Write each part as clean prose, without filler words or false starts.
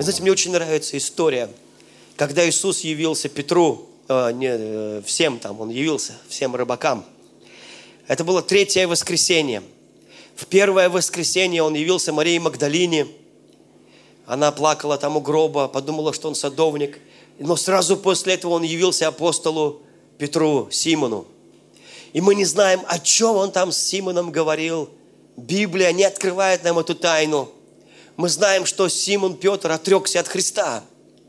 Вы знаете, мне очень нравится история, когда Иисус явился Петру, всем там, Он явился, всем рыбакам. Это было 3-е воскресенье. В 1-е воскресенье Он явился Марии Магдалине. Она плакала там у гроба, подумала, что Он садовник. Но сразу после этого Он явился апостолу Петру, Симону. И мы не знаем, о чем Он там с Симоном говорил. Библия не открывает нам эту тайну. Мы знаем, что Симон Петр отрекся от Христа.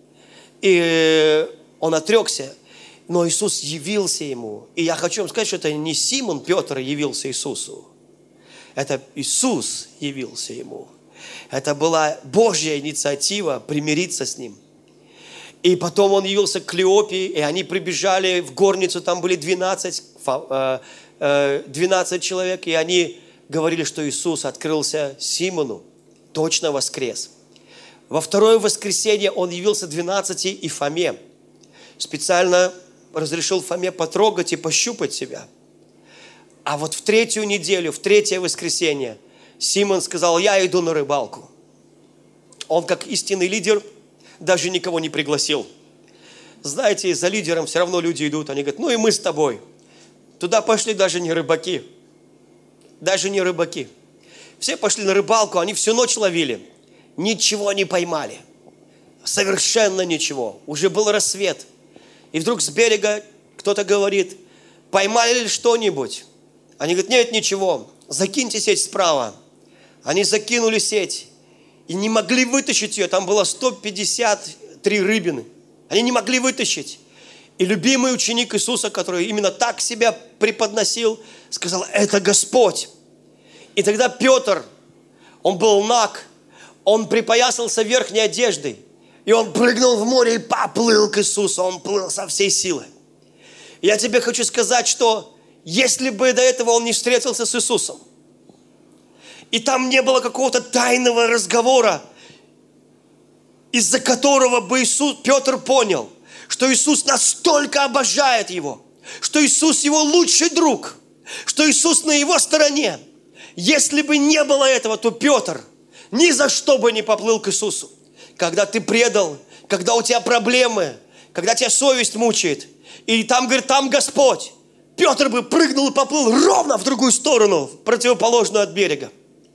И он отрекся, но Иисус явился ему. И я хочу вам сказать, что это не Симон Петр явился Иисусу. Это Иисус явился ему. Это была Божья инициатива примириться с ним. И потом он явился к Клеопе, и они прибежали в горницу, там были 12 человек, и они говорили, что Иисус открылся Симону, точно воскрес. Во 2-е воскресенье он явился 12 и Фоме. Специально разрешил Фоме потрогать и пощупать себя. А вот в 3-ю неделю, в 3-е воскресенье, Симон сказал: я иду на рыбалку. Он, как истинный лидер, даже никого не пригласил. Знаете, за лидером все равно люди идут. Они говорят: ну и мы с тобой. Туда пошли даже не рыбаки. Даже не рыбаки. Все пошли на рыбалку, они всю ночь ловили. Ничего не поймали. Совершенно ничего. Уже был рассвет. И вдруг с берега кто-то говорит: поймали ли что-нибудь? Они говорят: нет, ничего. Закиньте сеть справа. Они закинули сеть. И не могли вытащить ее. Там было 153 рыбины. Они не могли вытащить. И любимый ученик Иисуса, который именно так себя преподносил, сказал: это Господь. И тогда Петр, он был наг, он припоясался верхней одеждой, и он прыгнул в море и поплыл к Иисусу. Он плыл со всей силы. Я тебе хочу сказать, что если бы до этого он не встретился с Иисусом, и там не было какого-то тайного разговора, из-за которого бы Петр понял, что Иисус настолько обожает его, что Иисус его лучший друг, что Иисус на его стороне. Если бы не было этого, то Петр ни за что бы не поплыл к Иисусу. Когда ты предал, когда у тебя проблемы, когда тебя совесть мучает, и там, говорит, там Господь, Петр бы прыгнул и поплыл ровно в другую сторону, противоположную от берега.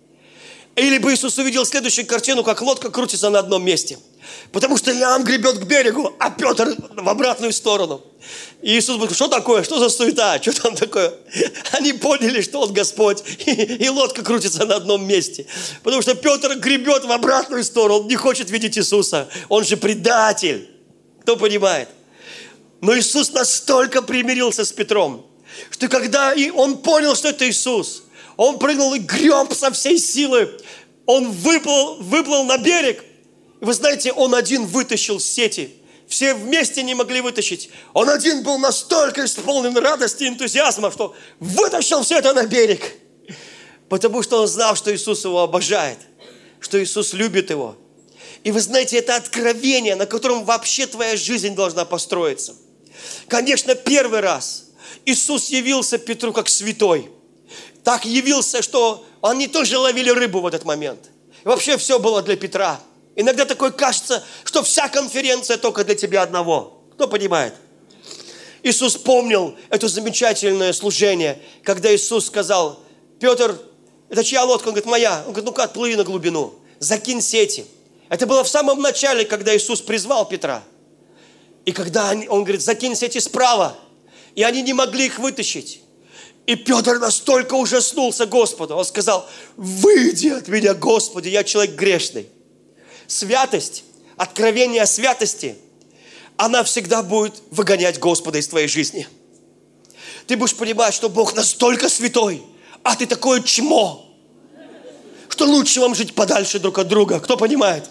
Или бы Иисус увидел следующую картину, как лодка крутится на одном месте. Потому что Иоанн гребет к берегу, а Петр в обратную сторону. И Иисус говорит: что такое? Что за суета? Что там такое? Они поняли, что Он Господь, и лодка крутится на одном месте. Потому что Петр гребет в обратную сторону, он не хочет видеть Иисуса. Он же предатель. Кто понимает? Но Иисус настолько примирился с Петром, что когда он понял, что это Иисус, он прыгнул и греб со всей силы. Он выплыл на берег. И вы знаете, он один вытащил сети. Все вместе не могли вытащить. Он один был настолько исполнен радости и энтузиазма, что вытащил все это на берег. Потому что он знал, что Иисус его обожает, что Иисус любит его. И вы знаете, это откровение, на котором вообще твоя жизнь должна построиться. Конечно, первый раз Иисус явился Петру как святой. Так явился, что они тоже ловили рыбу в этот момент. И вообще все было для Петра. Иногда такое кажется, что вся конференция только для тебя одного. Кто понимает? Иисус помнил это замечательное служение, когда Иисус сказал: Петр, это чья лодка? Он говорит: моя. Он говорит: ну-ка, отплыви на глубину, закинь сети. Это было в самом начале, когда Иисус призвал Петра. И когда он говорит: закинь сети справа. И они не могли их вытащить. И Петр настолько ужаснулся Господу. Он сказал: выйди от меня, Господи, я человек грешный. Святость, откровение о святости, она всегда будет выгонять Господа из твоей жизни. Ты будешь понимать, что Бог настолько святой, а ты такое чмо, что лучше вам жить подальше друг от друга. Кто понимает?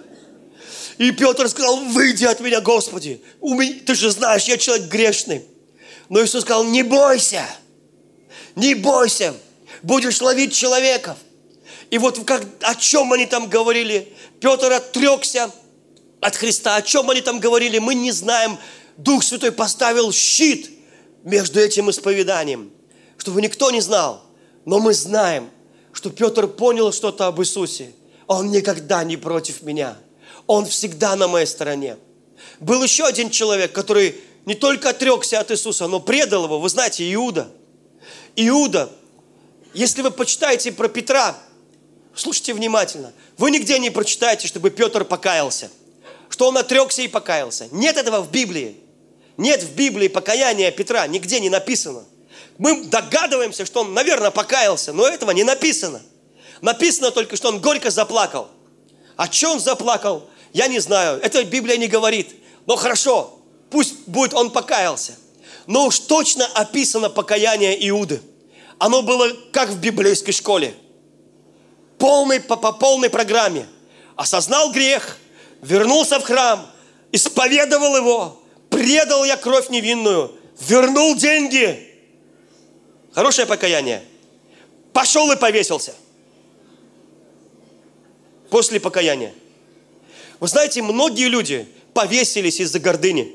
И Петр сказал: выйди от меня, Господи. Ты же знаешь, я человек грешный. Но Иисус сказал: не бойся, не бойся, будешь ловить человеков. И вот о чем они там говорили, Петр отрекся от Христа, о чем они там говорили, мы не знаем. Дух Святой поставил щит между этим исповеданием, чтобы никто не знал. Но мы знаем, что Петр понял что-то об Иисусе. Он никогда не против меня. Он всегда на моей стороне. Был еще один человек, который не только отрекся от Иисуса, но предал его. Вы знаете, Иуда. Иуда, если вы почитаете про Петра, слушайте внимательно, вы нигде не прочитаете, чтобы Петр покаялся, что он отрекся и покаялся. Нет этого в Библии. Нет в Библии покаяния Петра, нигде не написано. Мы догадываемся, что он, наверное, покаялся, но этого не написано. Написано только, что он горько заплакал. А что он заплакал, я не знаю. Это Библия не говорит. Но хорошо, пусть будет он покаялся. Но уж точно описано покаяние Иуды. Оно было как в библейской школе. По полной программе. Осознал грех, вернулся в храм, исповедовал его, предал я кровь невинную, вернул деньги. Хорошее покаяние. Пошел и повесился. После покаяния. Вы знаете, многие люди повесились из-за гордыни.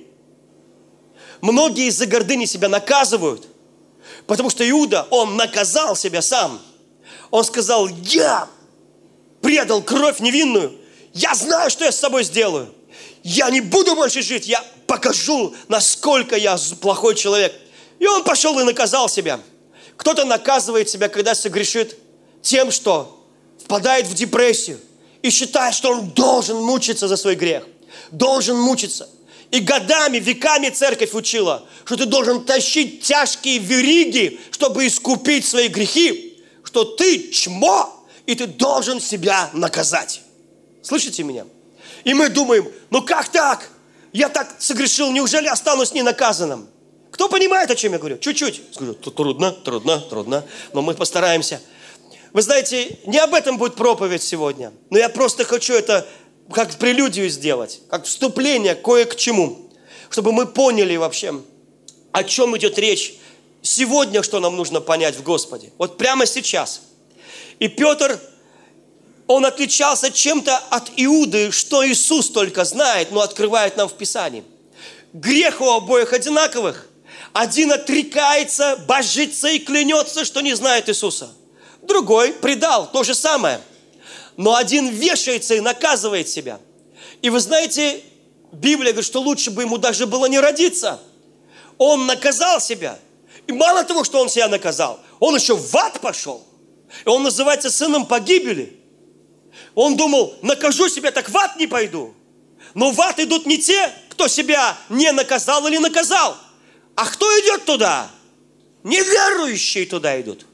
Многие из-за гордыни себя наказывают. Потому что Иуда, он наказал себя сам. Он сказал, я предал кровь невинную. Я знаю, что я с собой сделаю. Я не буду больше жить. Я покажу, насколько я плохой человек. И он пошел и наказал себя. Кто-то наказывает себя, когда согрешит, тем, что впадает в депрессию и считает, что он должен мучиться за свой грех. Должен мучиться. И годами, веками церковь учила, что ты должен тащить тяжкие вериги, чтобы искупить свои грехи, что ты чмо, и ты должен себя наказать. Слышите меня? И мы думаем, ну как так? Я так согрешил, неужели останусь ненаказанным? Кто понимает, о чем я говорю? Чуть-чуть. Скажу, трудно, но мы постараемся. Вы знаете, не об этом будет проповедь сегодня, но я просто хочу это как прелюдию сделать, как вступление кое к чему, чтобы мы поняли вообще, о чем идет речь сегодня, что нам нужно понять в Господе. Вот прямо сейчас. И Петр, он отличался чем-то от Иуды, что Иисус только знает, но открывает нам в Писании. Грех у обоих одинаковых. Один отрекается, божится и клянется, что не знает Иисуса. Другой предал, то же самое. Но один вешается и наказывает себя. И вы знаете, Библия говорит, что лучше бы ему даже было не родиться. Он наказал себя. И мало того, что он себя наказал, он еще в ад пошел. И он называется сыном погибели. Он думал, накажу себя, так в ад не пойду. Но в ад идут не те, кто себя не наказал или наказал. А кто идет туда? Неверующие туда идут.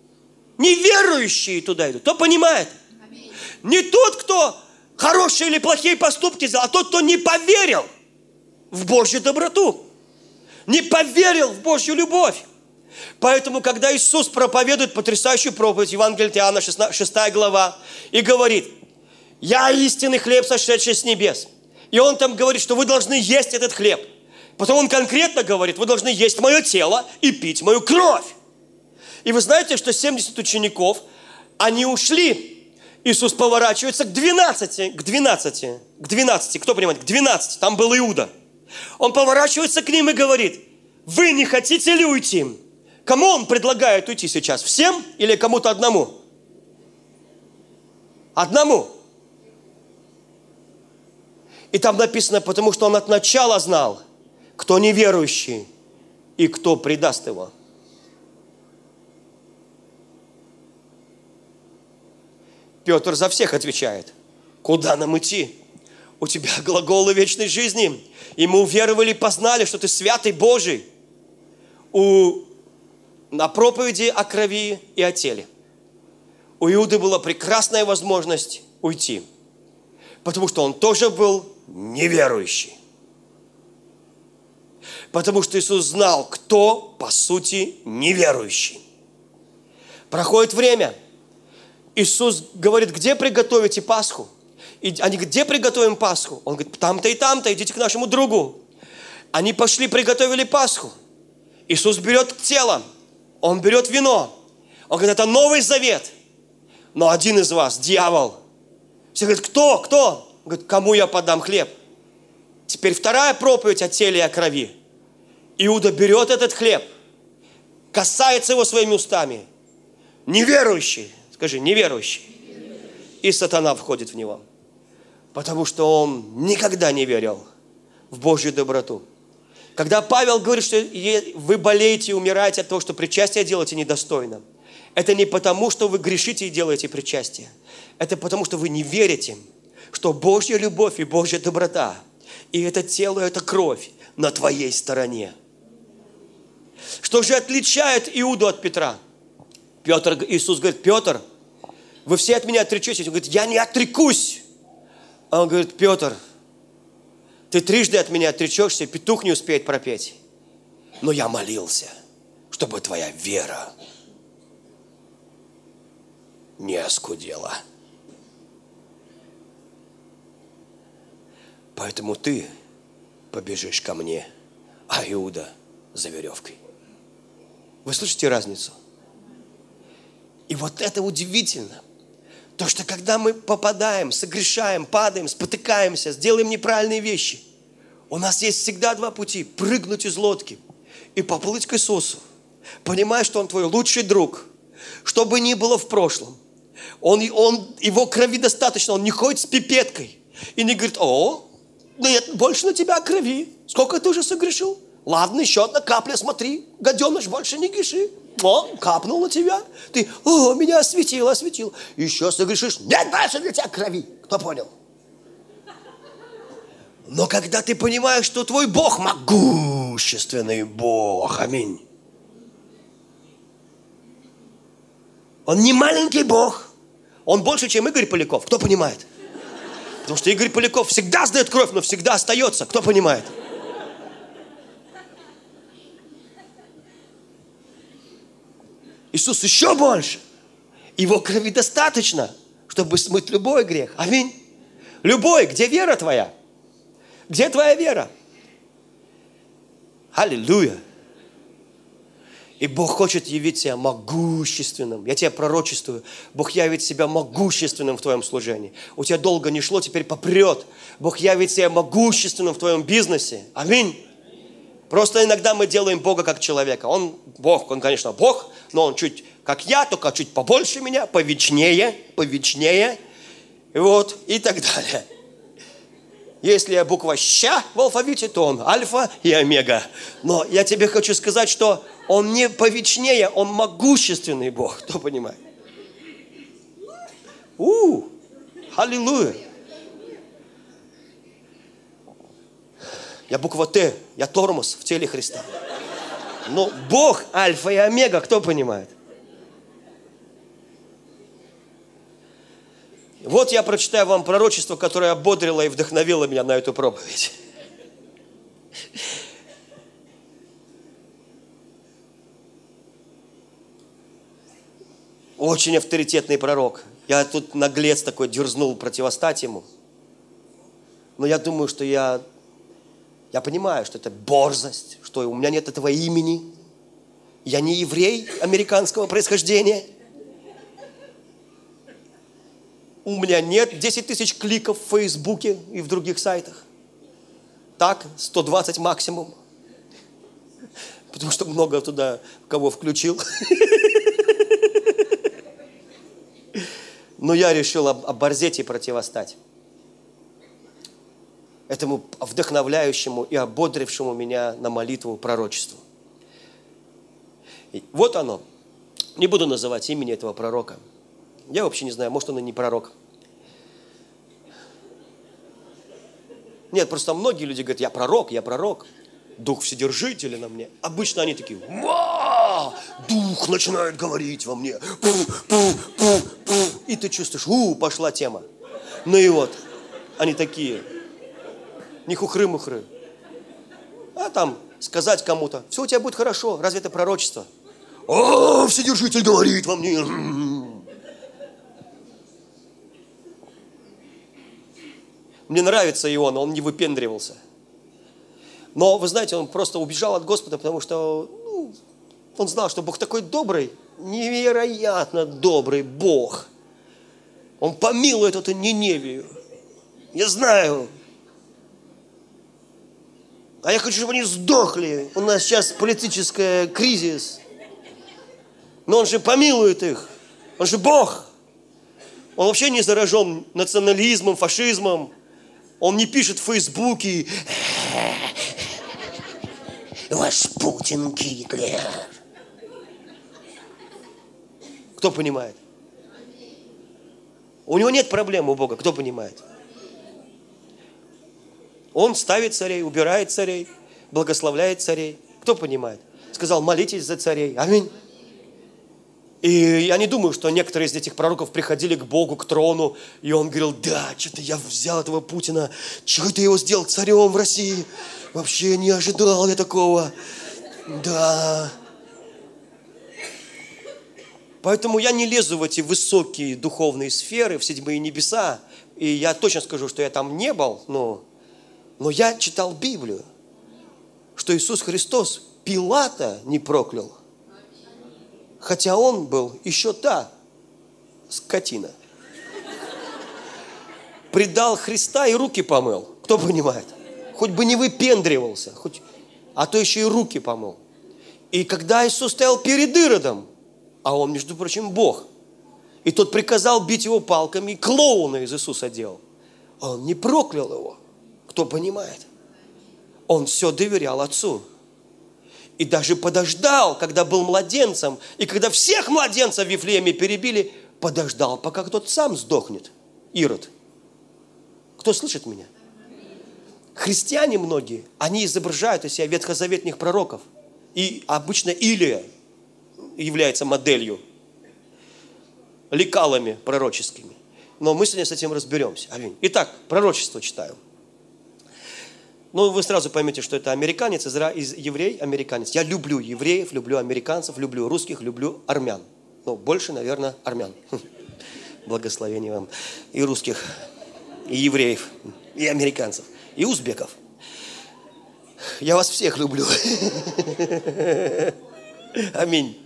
Неверующие туда идут. Кто понимает? Не тот, кто хорошие или плохие поступки сделал, а тот, кто не поверил в Божью доброту. Не поверил в Божью любовь. Поэтому, когда Иисус проповедует потрясающую проповедь, Евангелие от Иоанна, 6 глава, и говорит, «Я истинный хлеб, сошедший с небес». И Он там говорит, что вы должны есть этот хлеб. Потом Он конкретно говорит, вы должны есть мое тело и пить мою кровь. И вы знаете, что 70 учеников, они ушли. Иисус поворачивается к 12, кто понимает, к 12, там был Иуда. Он поворачивается к ним и говорит, вы не хотите ли уйти? Кому Он предлагает уйти сейчас? Всем или кому-то одному? Одному. И там написано, потому что Он от начала знал, кто неверующий и кто предаст Его. Петр за всех отвечает. Куда нам идти? У тебя глаголы вечной жизни. И мы уверовали, познали, что ты святый Божий. На проповеди о крови и о теле. У Иуды была прекрасная возможность уйти. Потому что он тоже был неверующий. Потому что Иисус знал, кто, по сути, неверующий. Проходит время. Иисус говорит, где приготовите Пасху? И они говорят, где приготовим Пасху? Он говорит, там-то и там-то, идите к нашему другу. Они пошли, приготовили Пасху. Иисус берет тело, Он берет вино. Он говорит, это Новый Завет. Но один из вас, дьявол. Все говорят, кто? Он говорит, кому я подам хлеб? Теперь вторая проповедь о теле и о крови. Иуда берет этот хлеб, касается его своими устами. Неверующий. Скажи, неверующий. И сатана входит в него. Потому что он никогда не верил в Божью доброту. Когда Павел говорит, что вы болеете и умираете от того, что причастие делаете недостойно, это не потому, что вы грешите и делаете причастие. Это потому, что вы не верите, что Божья любовь и Божья доброта, и это тело, это кровь на твоей стороне. Что же отличает Иуду от Петра? Иисус говорит: Петр, вы все от меня отречетесь. Он говорит: я не отрекусь. А он говорит: Петр, ты трижды от меня отречешься, петух не успеет пропеть. Но я молился, чтобы твоя вера не оскудела. Поэтому ты побежишь ко мне, а Иуда за веревкой. Вы слышите разницу? И вот это удивительно. То, что когда мы попадаем, согрешаем, падаем, спотыкаемся, сделаем неправильные вещи, у нас есть всегда два пути: прыгнуть из лодки и поплыть к Иисусу, понимая, что Он твой лучший друг, что бы ни было в прошлом. Его крови достаточно, Он не ходит с пипеткой и не говорит: о, нет, больше на тебя крови, сколько ты уже согрешил? Ладно, еще одна капля, смотри, гаденыш, больше не греши. О, капнул на тебя. Ты: о, меня осветил. Еще согрешишь. Нет больше для тебя крови. Кто понял? Но когда ты понимаешь, что твой Бог могущественный Бог, аминь. Он не маленький Бог. Он больше, чем Игорь Поляков. Кто понимает? Потому что Игорь Поляков всегда сдает кровь, но всегда остается. Кто понимает? Иисус еще больше. Его крови достаточно, чтобы смыть любой грех. Аминь. Любой. Где вера твоя? Где твоя вера? Аллилуйя. И Бог хочет явить себя могущественным. Я тебя пророчествую. Бог явит себя могущественным в твоем служении. У тебя долго не шло, теперь попрет. Бог явит себя могущественным в твоем бизнесе. Аминь. Просто иногда мы делаем Бога как человека. Он Бог, Он, конечно, Бог, но Он чуть как я, только чуть побольше меня, повечнее, вот, и так далее. Если я буква Щ в алфавите, то Он альфа и омега. Но я тебе хочу сказать, что Он не повечнее, Он могущественный Бог. Кто понимает? Аллилуйя. Я буква Т, я тормоз в теле Христа. Но Бог альфа и омега, кто понимает? Вот я прочитаю вам пророчество, которое ободрило и вдохновило меня на эту проповедь. Очень авторитетный пророк. Я тут наглец такой дерзнул противостать ему. Но я думаю, что я понимаю, что это борзость, что у меня нет этого имени. Я не еврей американского происхождения. У меня нет 10 тысяч кликов в Фейсбуке и в других сайтах. Так, 120 максимум. Потому что много туда кого включил. Но я решил оборзеть и противостать этому вдохновляющему и ободрившему меня на молитву пророчеству. И вот оно. Не буду называть имени этого пророка. Я вообще не знаю, может, он и не пророк. Нет, просто многие люди говорят: я пророк. Дух Вседержителя на мне. Обычно они такие: «Ва! Дух начинает говорить во мне». И ты чувствуешь: пошла тема. Ну и вот, они такие: не хухры-мухры. А там сказать кому-то: все у тебя будет хорошо. Разве это пророчество? Вседержитель говорит во мне. Мне нравится Иона, он не выпендривался. Но, вы знаете, он просто убежал от Господа, потому что он знал, что Бог такой добрый, невероятно добрый Бог. Он помилует эту Ниневию. Я знаю. А я хочу, чтобы они сдохли. У нас сейчас политический кризис. Но Он же помилует их. Он же Бог. Он вообще не заражен национализмом, фашизмом. Он не пишет в Фейсбуке: «Ваш Путин Гитлер». Кто понимает? У него нет проблем у Бога. Кто понимает? Он ставит царей, убирает царей, благословляет царей. Кто понимает? Сказал: молитесь за царей. Аминь. И я не думаю, что некоторые из этих пророков приходили к Богу, к трону, и он говорил: да, что-то я взял этого Путина, чего ты его сделал царем в России? Вообще не ожидал я такого. Да. Поэтому я не лезу в эти высокие духовные сферы, в седьмые небеса, и я точно скажу, что я там не был, но я читал Библию, что Иисус Христос Пилата не проклял. Хотя он был еще та скотина. Предал Христа и руки помыл. Кто понимает? Хоть бы не выпендривался, а то еще и руки помыл. И когда Иисус стоял перед Иродом, а он, между прочим, Бог, и тот приказал бить его палками, и клоуна из Иисуса делал, он не проклял его. Кто понимает? Он все доверял Отцу. И даже подождал, когда был младенцем, и когда всех младенцев в Вифлееме перебили, подождал, пока кто-то сам сдохнет. Ирод. Кто слышит меня? Христиане многие, они изображают из себя ветхозаветных пророков. И обычно Илия является моделью, лекалами пророческими. Но мы сегодня с этим разберемся. Аминь. Итак, пророчество читаю. Ну, вы сразу поймете, что это американец, еврей, американец. Я люблю евреев, люблю американцев, люблю русских, люблю армян. Ну, больше, наверное, армян. Благословение вам. И русских, и евреев, и американцев, и узбеков. Я вас всех люблю. Аминь.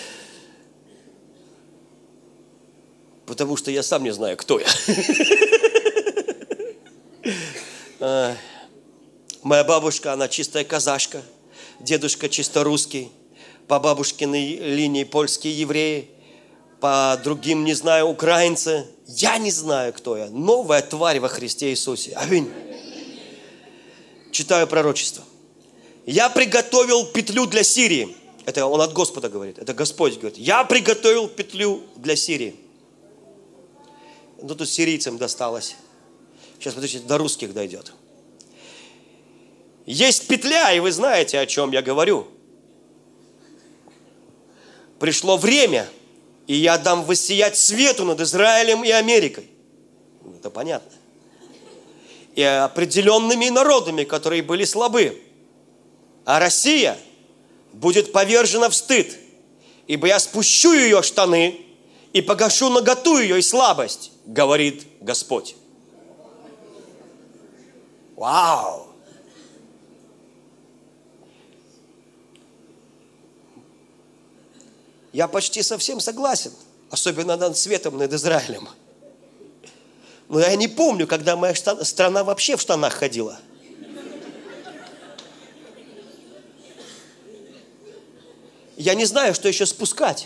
Потому что я сам не знаю, кто я. Моя бабушка, она чистая казашка, дедушка чисто русский, по бабушкиной линии польские евреи, по другим, не знаю, украинцы. Я не знаю, кто я. Новая тварь во Христе Иисусе. Аминь. Читаю пророчество. Я приготовил петлю для Сирии. Это он от Господа говорит. Это Господь говорит. Я приготовил петлю для Сирии. Ну, тут сирийцам досталось. Сейчас, подождите, до русских дойдет. Есть петля, и вы знаете, о чем я говорю. Пришло время, и я дам воссиять свету над Израилем и Америкой. Это понятно. И определенными народами, которые были слабы. А Россия будет повержена в стыд, ибо я спущу ее штаны и погашу наготу ее и слабость, говорит Господь. Вау! Я почти совсем согласен, особенно над светом над Израилем. Но я не помню, когда моя страна вообще в штанах ходила. Я не знаю, что еще спускать.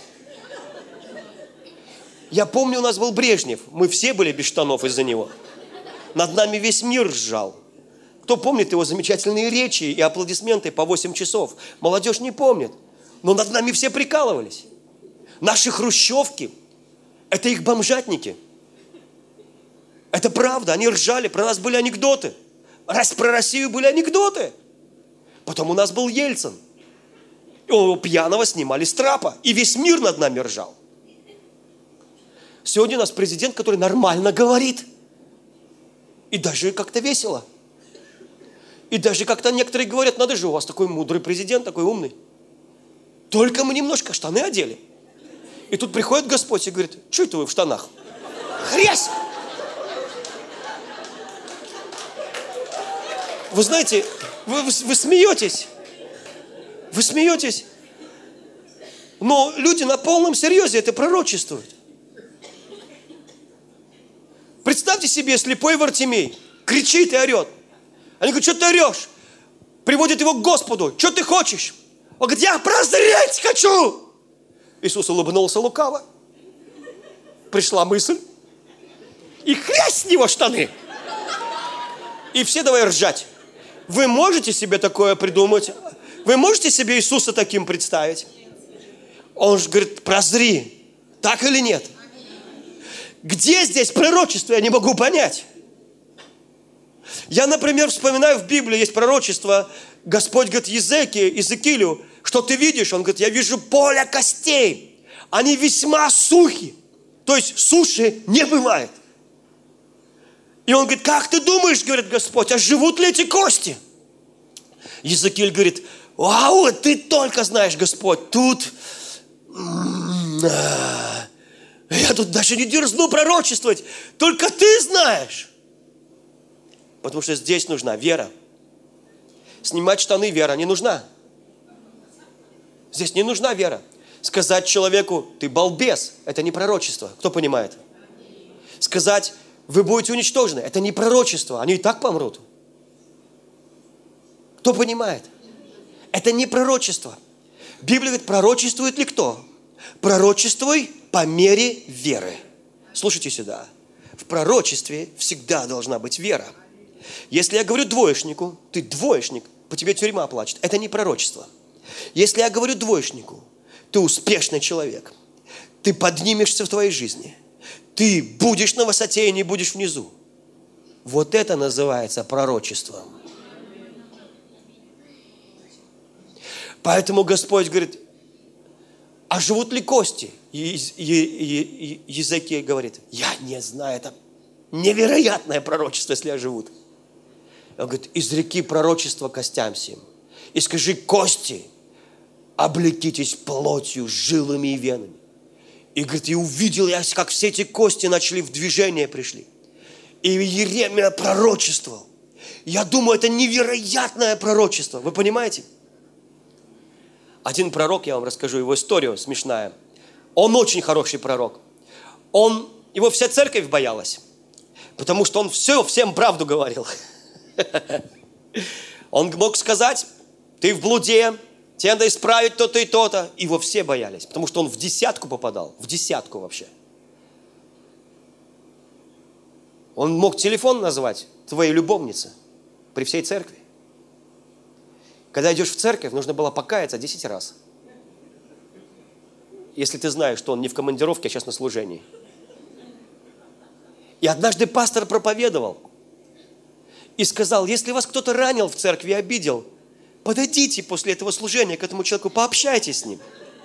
Я помню, у нас был Брежнев. Мы все были без штанов из-за него. Над нами весь мир ржал. Кто помнит его замечательные речи и аплодисменты по 8 часов? Молодежь не помнит. Но над нами все прикалывались. Наши хрущевки – это их бомжатники. Это правда, они ржали, про нас были анекдоты. Про Россию были анекдоты. Потом у нас был Ельцин. Его пьяного снимали с трапа, и весь мир над нами ржал. Сегодня у нас президент, который нормально говорит. И даже как-то весело. И даже как-то некоторые говорят: надо же, у вас такой мудрый президент, такой умный. Только мы немножко штаны одели. И тут приходит Господь и говорит: что это вы в штанах? Хрясь! Вы знаете, вы смеетесь. Вы смеетесь. Но люди на полном серьезе это пророчествуют. Представьте себе, слепой Вартимей кричит и орет. Они говорят: что ты орешь? Приводят его к Господу. Что ты хочешь? Он говорит: я прозреть хочу. Иисус улыбнулся лукаво. Пришла мысль. и хрясь с него штаны. И все давай ржать. Вы можете себе такое придумать? Вы можете себе Иисуса таким представить? Он же говорит, прозри, так или нет? Где здесь пророчество, я не могу понять. Я, например, вспоминаю, в Библии есть пророчество, Господь говорит Иезекиилю, что ты видишь? Он говорит, я вижу поле костей, они весьма сухи, то есть суши не бывает. И он говорит, как ты думаешь, говорит Господь, а живут ли эти кости? Иезекииль говорит, вау, ты только знаешь, Господь, тут... Я тут даже не дерзну пророчествовать, только ты знаешь. Потому что здесь нужна вера. Снимать штаны вера не нужна. Здесь не нужна вера. Сказать человеку, ты балбес, это не пророчество. Кто понимает? Сказать, вы будете уничтожены, это не пророчество, они и так помрут. Кто понимает? Это не пророчество. Библия говорит, пророчествует ли кто? Пророчествуй по мере веры. Слушайте сюда. В пророчестве всегда должна быть вера. Если я говорю двоечнику, ты двоечник, по тебе тюрьма плачет. Это не пророчество. Если я говорю двоечнику, ты успешный человек, ты поднимешься в твоей жизни, ты будешь на высоте и не будешь внизу. Вот это называется пророчеством. Поэтому Господь говорит, а живут ли кости? Иезекииль говорит, я не знаю, это невероятное пророчество, если я живут. Он говорит, изреки пророчество костям сим. И скажи, кости, облекитесь плотью, жилами и венами. И говорит, и увидел я, как все эти кости начали в движение пришли. И Иеремия пророчествовал. Я думаю, это невероятное пророчество. Вы понимаете? Один пророк, я вам расскажу его историю смешная. Он очень хороший пророк. Его вся церковь боялась. Потому что он всем правду говорил. Он мог сказать, ты в блуде, тебе надо исправить то-то и то-то. Его все боялись, потому что он в десятку попадал. В десятку вообще. Он мог телефон назвать твоей любовнице при всей церкви. Когда идешь в церковь, нужно было покаяться 10 раз. Если ты знаешь, что он не в командировке, а сейчас на служении. И однажды пастор проповедовал и сказал, если вас кто-то ранил в церкви и обидел, подойдите после этого служения к этому человеку, пообщайтесь с ним.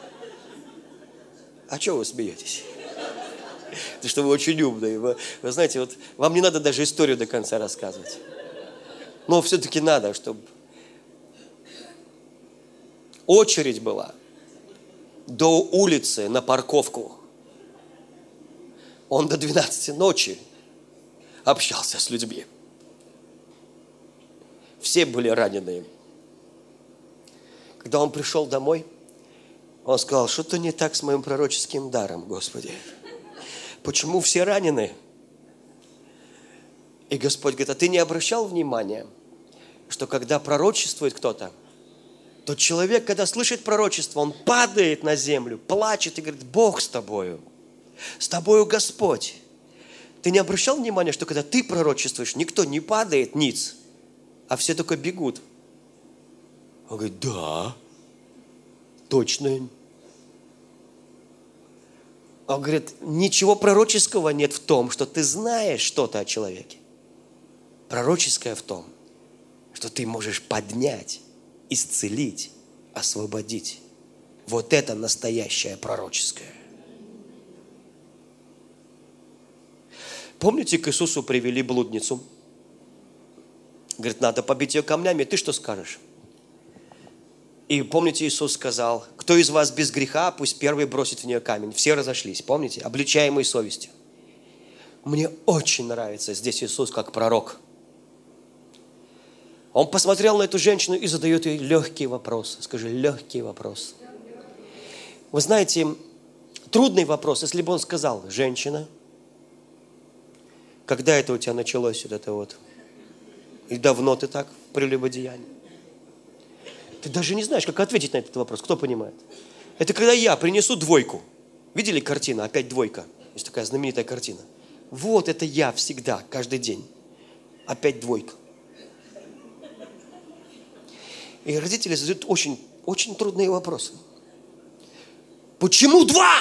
А чего вы смеетесь? Потому что вы очень умные. Вы знаете, вот вам не надо даже историю до конца рассказывать. Но все-таки надо, чтобы... Очередь была до улицы на парковку. Он до 12 ночи общался с людьми. Все были ранены. Когда он пришел домой, он сказал, что-то не так с моим пророческим даром, Господи. Почему все ранены? И Господь говорит, а ты не обращал внимания, что когда пророчествует кто-то, то человек, когда слышит пророчество, он падает на землю, плачет и говорит, Бог с тобою Господь. Ты не обращал внимания, что когда ты пророчествуешь, никто не падает ниц, а все только бегут? Он говорит, да, точно. Он говорит, ничего пророческого нет в том, что ты знаешь что-то о человеке. Пророческое в том, что ты можешь поднять, исцелить, освободить. Вот это настоящее пророческое. Помните, к Иисусу привели блудницу? Говорит, надо побить ее камнями. Ты что скажешь? И помните, Иисус сказал, кто из вас без греха, пусть первый бросит в нее камень. Все разошлись, помните? Обличаемые совестью. Мне очень нравится здесь Иисус как пророк. Он посмотрел на эту женщину и задает ей легкий вопрос. Скажи, легкий вопрос. Вы знаете, трудный вопрос, если бы он сказал, женщина, когда это у тебя началось, вот это вот? И давно ты так в прелюбодеянии? Ты даже не знаешь, как ответить на этот вопрос. Кто понимает? Это когда я принесу двойку. Видели картину? Опять двойка. Есть такая знаменитая картина. Вот это я всегда, каждый день. Опять двойка. И родители задают очень, очень трудные вопросы. Почему 2?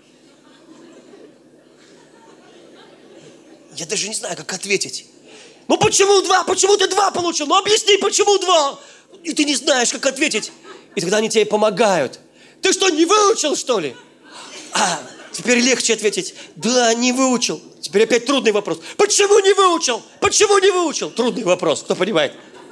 Я даже не знаю, как ответить. Ну почему 2? Почему ты 2 получил? Ну объясни, почему 2? И ты не знаешь, как ответить. И тогда они тебе помогают. Ты что, не выучил, что ли? Теперь легче ответить. Да, не выучил. Теперь опять трудный вопрос. Почему не выучил? Почему не выучил? Трудный вопрос, кто понимает?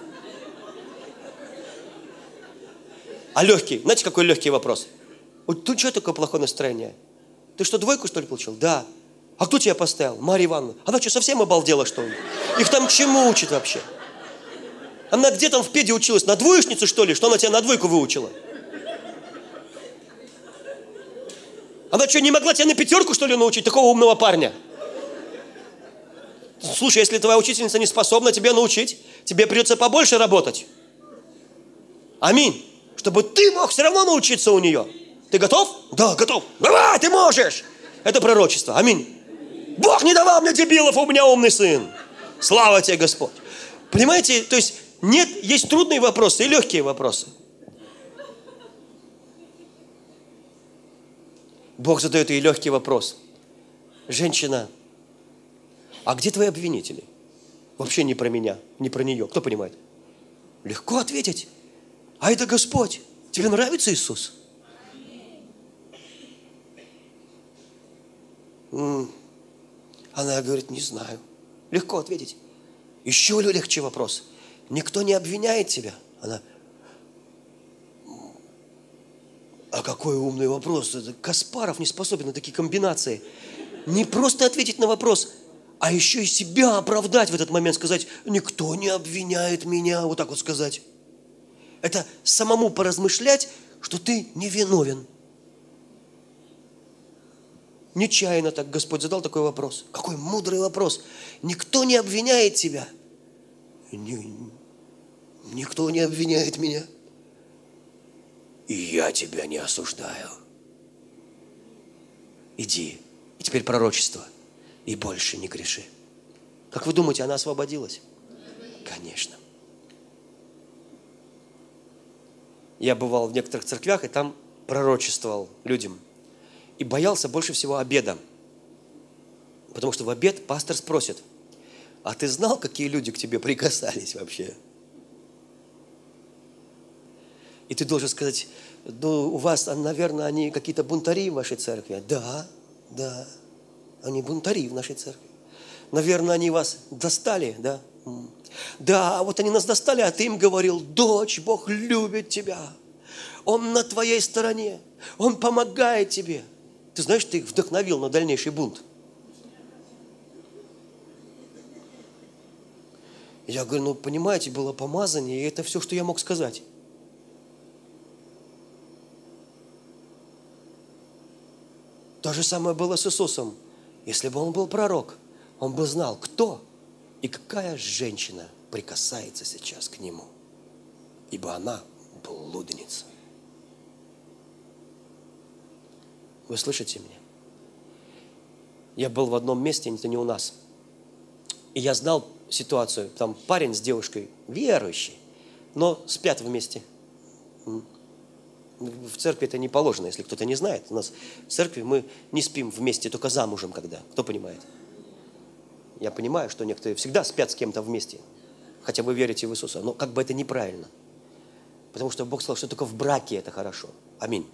А легкий? Знаете, какой легкий вопрос? Вот тут что такое плохое настроение? Ты что, 2, что ли, получил? Да. А кто тебя поставил? Марья Ивановна. Она что, совсем обалдела, что ли? Их там чему учат вообще? Она где там в педе училась? На двоечницу, что ли? Что она тебя на 2 выучила? Она что, не могла тебя на 5, что ли, научить? Такого умного парня. Слушай, если твоя учительница не способна тебе научить, тебе придется побольше работать. Аминь. Чтобы ты мог все равно научиться у нее. Ты готов? Да, готов. Давай, ты можешь. Это пророчество. Аминь. Бог не давал мне дебилов, а у меня умный сын. Слава тебе, Господь. Понимаете, то есть нет, есть трудные вопросы и легкие вопросы. Бог задает ей легкий вопрос. Женщина, а где твои обвинители? Вообще не про меня, не про нее. Кто понимает? Легко ответить. А это Господь. Тебе нравится Иисус? Она говорит, не знаю. Легко ответить. Еще легче вопрос. Никто не обвиняет тебя? Она, а какой умный вопрос. Это Каспаров не способен на такие комбинации. Не просто ответить на вопрос, а еще и себя оправдать в этот момент. Сказать, никто не обвиняет меня. Вот так вот сказать. Это самому поразмышлять, что ты невиновен. Нечаянно так Господь задал такой вопрос. Какой мудрый вопрос. Никто не обвиняет тебя. Никто не обвиняет меня. И я тебя не осуждаю. Иди. И теперь пророчество. И больше не греши. Как вы думаете, она освободилась? Конечно. Я бывал в некоторых церквях, и там пророчествовал людям. И боялся больше всего обеда. Потому что в обед пастор спросит, а ты знал, какие люди к тебе прикасались вообще? И ты должен сказать, ну, у вас, наверное, они какие-то бунтари в вашей церкви. Да, они бунтари в нашей церкви. Наверное, они вас достали, да? Да, вот они нас достали, а ты им говорил, дочь, Бог любит тебя. Он на твоей стороне. Он помогает тебе. Ты знаешь, ты их вдохновил на дальнейший бунт. Я говорю, ну, понимаете, было помазание, и это все, что я мог сказать. То же самое было с Иисусом. Если бы он был пророк, он бы знал, кто и какая женщина прикасается сейчас к нему. Ибо она блудница. Вы слышите меня? Я был в одном месте, это не у нас. И я знал ситуацию. Там парень с девушкой верующий, но спят вместе. В церкви это не положено, если кто-то не знает. У нас в церкви мы не спим вместе, только замужем когда. Кто понимает? Я понимаю, что некоторые всегда спят с кем-то вместе. Хотя вы верите в Иисуса. Но как бы это неправильно. Потому что Бог сказал, что только в браке это хорошо. Аминь.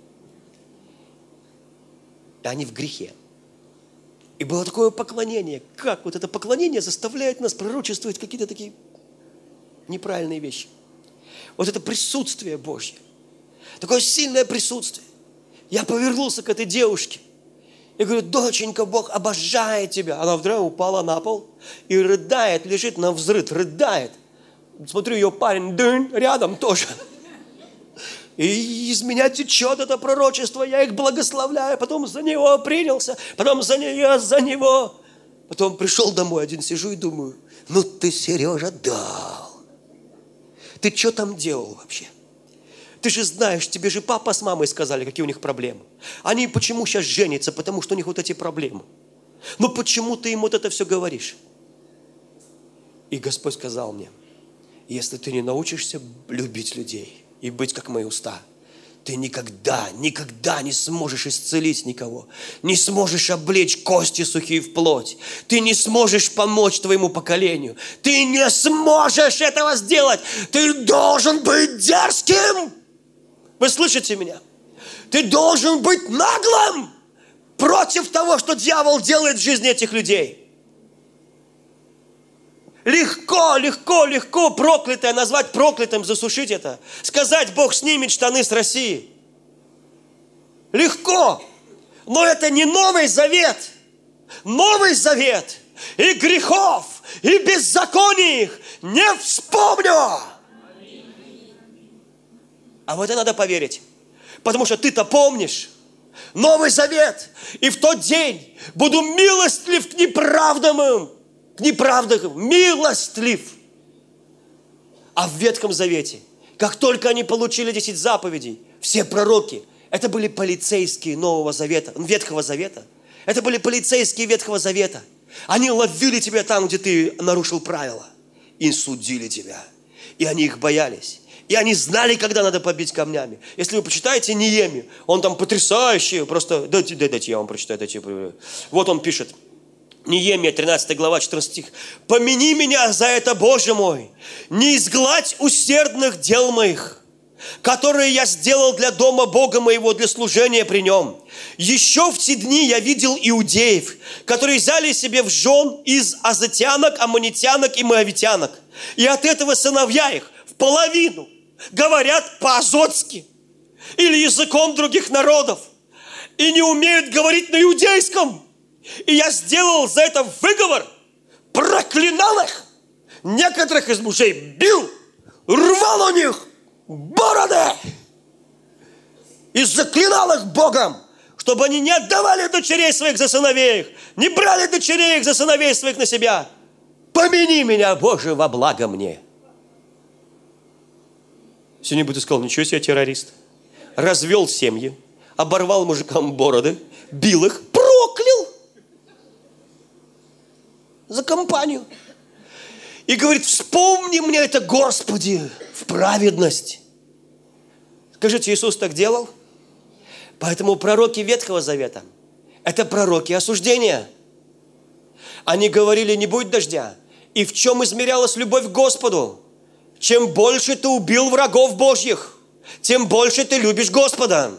И они в грехе. И было такое поклонение. Как вот это поклонение заставляет нас пророчествовать какие-то такие неправильные вещи. Вот это присутствие Божье. Такое сильное присутствие. Я повернулся к этой девушке. Я говорю, доченька, Бог обожает тебя. Она вдруг упала на пол и рыдает, лежит на взрыв, рыдает. Смотрю, ее парень рядом тоже. И из меня течет это пророчество, я их благословляю, потом за него принялся, потом за нее, за него. Потом пришел домой, один сижу и думаю, ну ты, Сережа, дал. Ты что там делал вообще? Ты же знаешь, тебе же папа с мамой сказали, какие у них проблемы. Они почему сейчас женятся? Потому что у них вот эти проблемы. Ну почему ты им вот это все говоришь? И Господь сказал мне, если ты не научишься любить людей и быть как мои уста, ты никогда не сможешь исцелить никого, не сможешь облечь кости сухие в плоть, ты не сможешь помочь твоему поколению, ты не сможешь этого сделать, ты должен быть дерзким. Вы слышите меня? Ты должен быть наглым против того, что дьявол делает в жизни этих людей. Легко проклятое назвать проклятым, засушить это. Сказать, Бог снимет штаны с России. Легко. Но это не Новый Завет. Новый Завет и грехов, и беззаконий их не вспомню. А в это надо поверить. Потому что ты-то помнишь Новый Завет. И в тот день буду милостлив к неправдам. Милостлив. А в Ветхом Завете, как только они получили 10 заповедей, все пророки, это были полицейские Ветхого Завета. Это были полицейские Ветхого Завета. Они ловили тебя там, где ты нарушил правила, и судили тебя. И они их боялись. И они знали, когда надо побить камнями. Если вы почитаете Неемию, он там потрясающий, просто, дайте я вам прочитаю. Вот он пишет. Неемия, 13 глава, 14 стих. «Помяни меня за это, Боже мой, не изгладь усердных дел моих, которые я сделал для дома Бога моего, для служения при нем. Еще в те дни я видел иудеев, которые взяли себе в жен из азотянок, аммонитянок и моавитянок. И от этого сыновья их в половину говорят по-азотски или языком других народов и не умеют говорить на иудейском. И я сделал за это выговор, проклинал их, некоторых из мужей бил, рвал у них бороды и заклинал их Богом, чтобы они не отдавали дочерей своих за сыновей их, не брали дочерей их за сыновей своих на себя. Помяни меня, Боже, во благо мне». Сегодня бы ты сказал, ничего себе террорист. Развел семьи, оборвал мужикам бороды, бил их, проклял за компанию. И говорит, вспомни мне это, Господи, в праведность. Скажите, Иисус так делал? Поэтому пророки Ветхого Завета – это пророки осуждения. Они говорили, не будет дождя. И в чем измерялась любовь к Господу? Чем больше ты убил врагов Божьих, тем больше ты любишь Господа.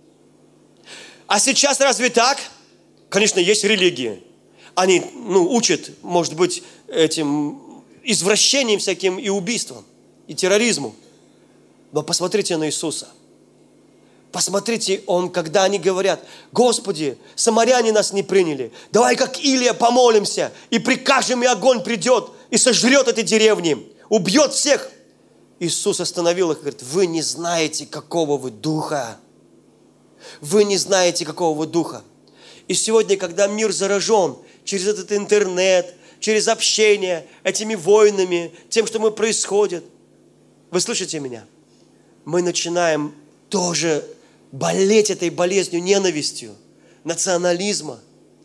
А сейчас разве так? Конечно, есть религии. Они учат, может быть, этим извращением всяким и убийствам, и терроризму. Но посмотрите на Иисуса. Посмотрите, когда они говорят, Господи, самаряне нас не приняли, давай как Илия помолимся, и прикажем, и огонь придет, и сожрет эти деревни, убьет всех. Иисус остановил их и говорит, вы не знаете, какого вы духа. Вы не знаете, какого вы духа. И сегодня, когда мир заражен через этот интернет, через общение, этими войнами, тем, что происходит, вы слышите меня? Мы начинаем тоже болеть этой болезнью, ненавистью, национализма.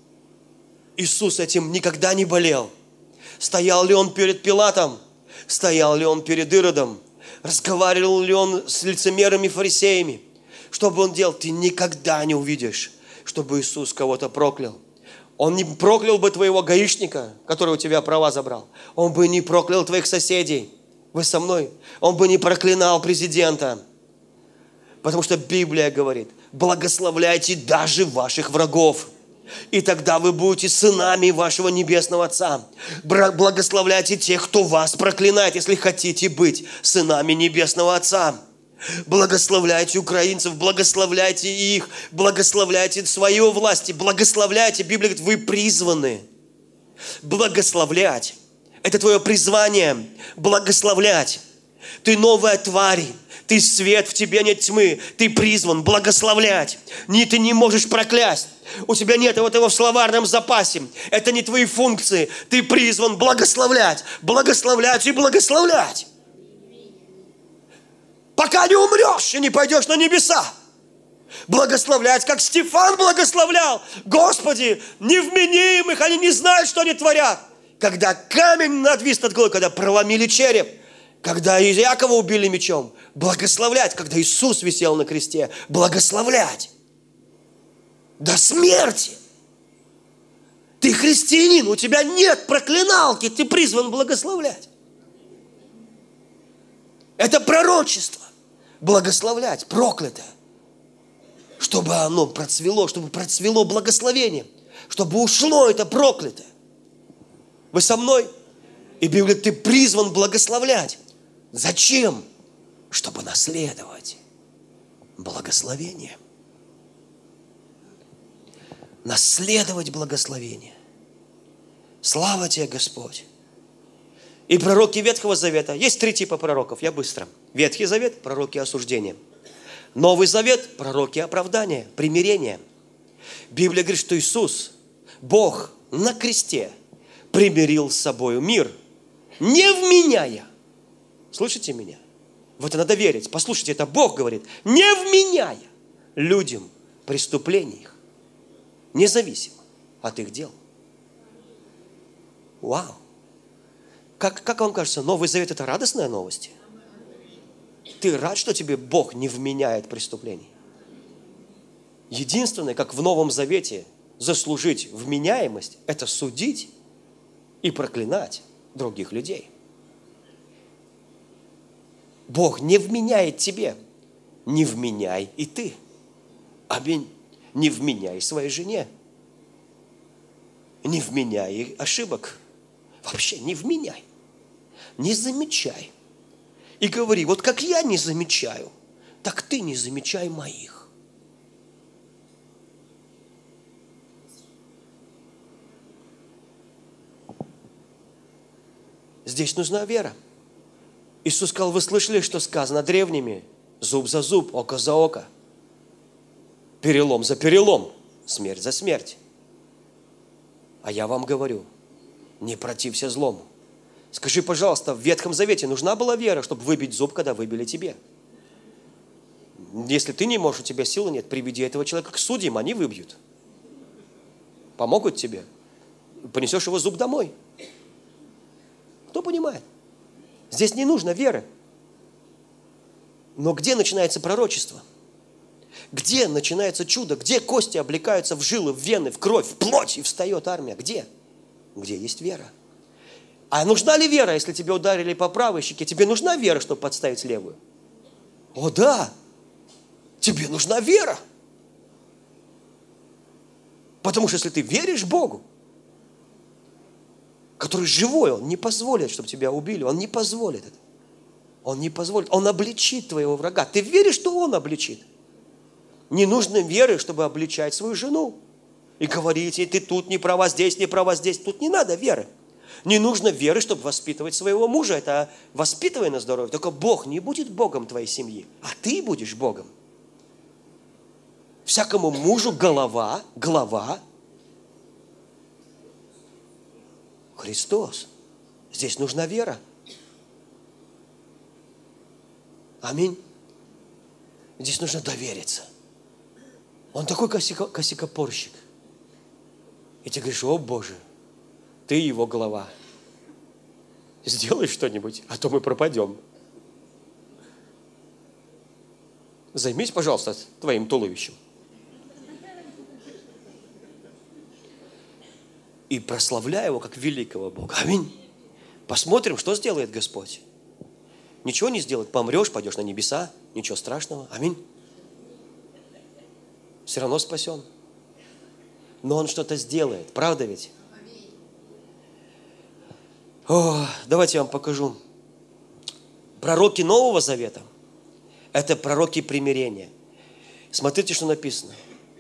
Иисус этим никогда не болел. Стоял ли Он перед Пилатом? Стоял ли Он перед Иродом? Разговаривал ли Он с лицемерами, фарисеями? Что бы Он делал? Ты никогда не увидишь, чтобы Иисус кого-то проклял. Он не проклял бы твоего гаишника, который у тебя права забрал. Он бы не проклял твоих соседей. Вы со мной? Он бы не проклинал президента. Потому что Библия говорит, благословляйте даже ваших врагов. И тогда вы будете сынами вашего Небесного Отца. Благословляйте тех, кто вас проклинает, если хотите быть сынами Небесного Отца. Благословляйте украинцев, благословляйте их, благословляйте свою власть, благословляйте. Библия говорит, вы призваны благословлять. Это твое призвание, благословлять. Ты новая тварь, ты свет, в тебе нет тьмы, ты призван благословлять. Ты не можешь проклясть. У тебя нет этого в словарном запасе. Это не твои функции. Ты призван благословлять, благословлять и благословлять. Пока не умрешь и не пойдешь на небеса. Благословлять, как Стефан благословлял. Господи, невменяемых, они не знают, что они творят. Когда камень надвис над головой, когда проломили череп, когда Иакова убили мечом, благословлять, когда Иисус висел на кресте, благословлять до смерти. Ты христианин, у тебя нет проклиналки, ты призван благословлять. Это пророчество. Благословлять проклятое. Чтобы оно процвело, чтобы процвело благословение. Чтобы ушло это проклятое. Вы со мной? И Библия говорит, ты призван благословлять. Зачем? Чтобы наследовать благословение. Наследовать благословение. Слава тебе, Господь. И пророки Ветхого Завета. Есть 3 типа пророков, я быстро. Ветхий Завет – пророки осуждения. Новый Завет – пророки оправдания, примирения. Библия говорит, что Иисус, Бог на кресте, примирил с собою мир, не вменяя. Слышите меня? В это надо верить. Послушайте, это Бог говорит. Не вменяя людям преступлений их, независимо от их дел. Вау! Как вам кажется, Новый Завет – это радостная новость? Ты рад, что тебе Бог не вменяет преступлений? Единственное, как в Новом Завете заслужить вменяемость – это судить и проклинать других людей. Бог не вменяет тебе, не вменяй и ты. Аминь. Не вменяй своей жене. Не вменяй ошибок. Вообще не вменяй. Не замечай. И говори, вот как я не замечаю, так ты не замечай моих. Здесь нужна вера. Иисус сказал, вы слышали, что сказано древними? Зуб за зуб, око за око. Перелом за перелом, смерть за смерть. А я вам говорю, не протився злому. Скажи, пожалуйста, в Ветхом Завете нужна была вера, чтобы выбить зуб, когда выбили тебе? Если ты не можешь, у тебя силы нет, приведи этого человека к судьям, они выбьют. Помогут тебе. Понесешь его зуб домой. Кто понимает? Здесь не нужно веры. Но где начинается пророчество? Где начинается чудо? Где кости облекаются в жилы, в вены, в кровь, в плоть, и встает армия? Где? Где есть вера? А нужна ли вера, если тебя ударили по правой щеке? Тебе нужна вера, чтобы подставить левую? О, да! Тебе нужна вера. Потому что если ты веришь Богу, который живой, Он не позволит, чтобы тебя убили. Он не позволит это. Он не позволит. Он обличит твоего врага. Ты веришь, что Он обличит? Не нужно веры, чтобы обличать свою жену. И говорить ей, ты тут не права, здесь не права, здесь. Тут не надо веры. Не нужно веры, чтобы воспитывать своего мужа. Это воспитывай на здоровье. Только Бог не будет Богом твоей семьи, а ты будешь Богом. Всякому мужу глава Христос. Здесь нужна вера. Аминь. Здесь нужно довериться. Он такой косякопорщик. И ты говоришь, о Боже, ты его глава. Сделай что-нибудь, а то мы пропадем. Займись, пожалуйста, твоим туловищем. И прославляй его, как великого Бога. Аминь. Посмотрим, что сделает Господь. Ничего не сделает. Помрешь, пойдешь на небеса. Ничего страшного. Аминь. Все равно спасен. Но Он что-то сделает. Правда ведь? О, давайте я вам покажу. Пророки Нового Завета – это пророки примирения. Смотрите, что написано.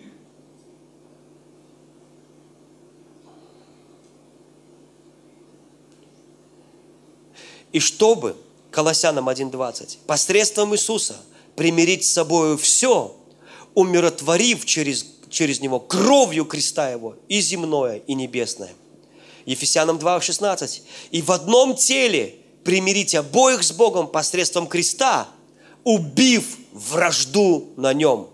И чтобы, Колоссянам 1:20, посредством Иисуса примирить с собою все, умиротворив через Него кровью креста Его и земное, и небесное. Ефесянам 2:16. И в одном теле примирить обоих с Богом посредством креста, убив вражду на нем.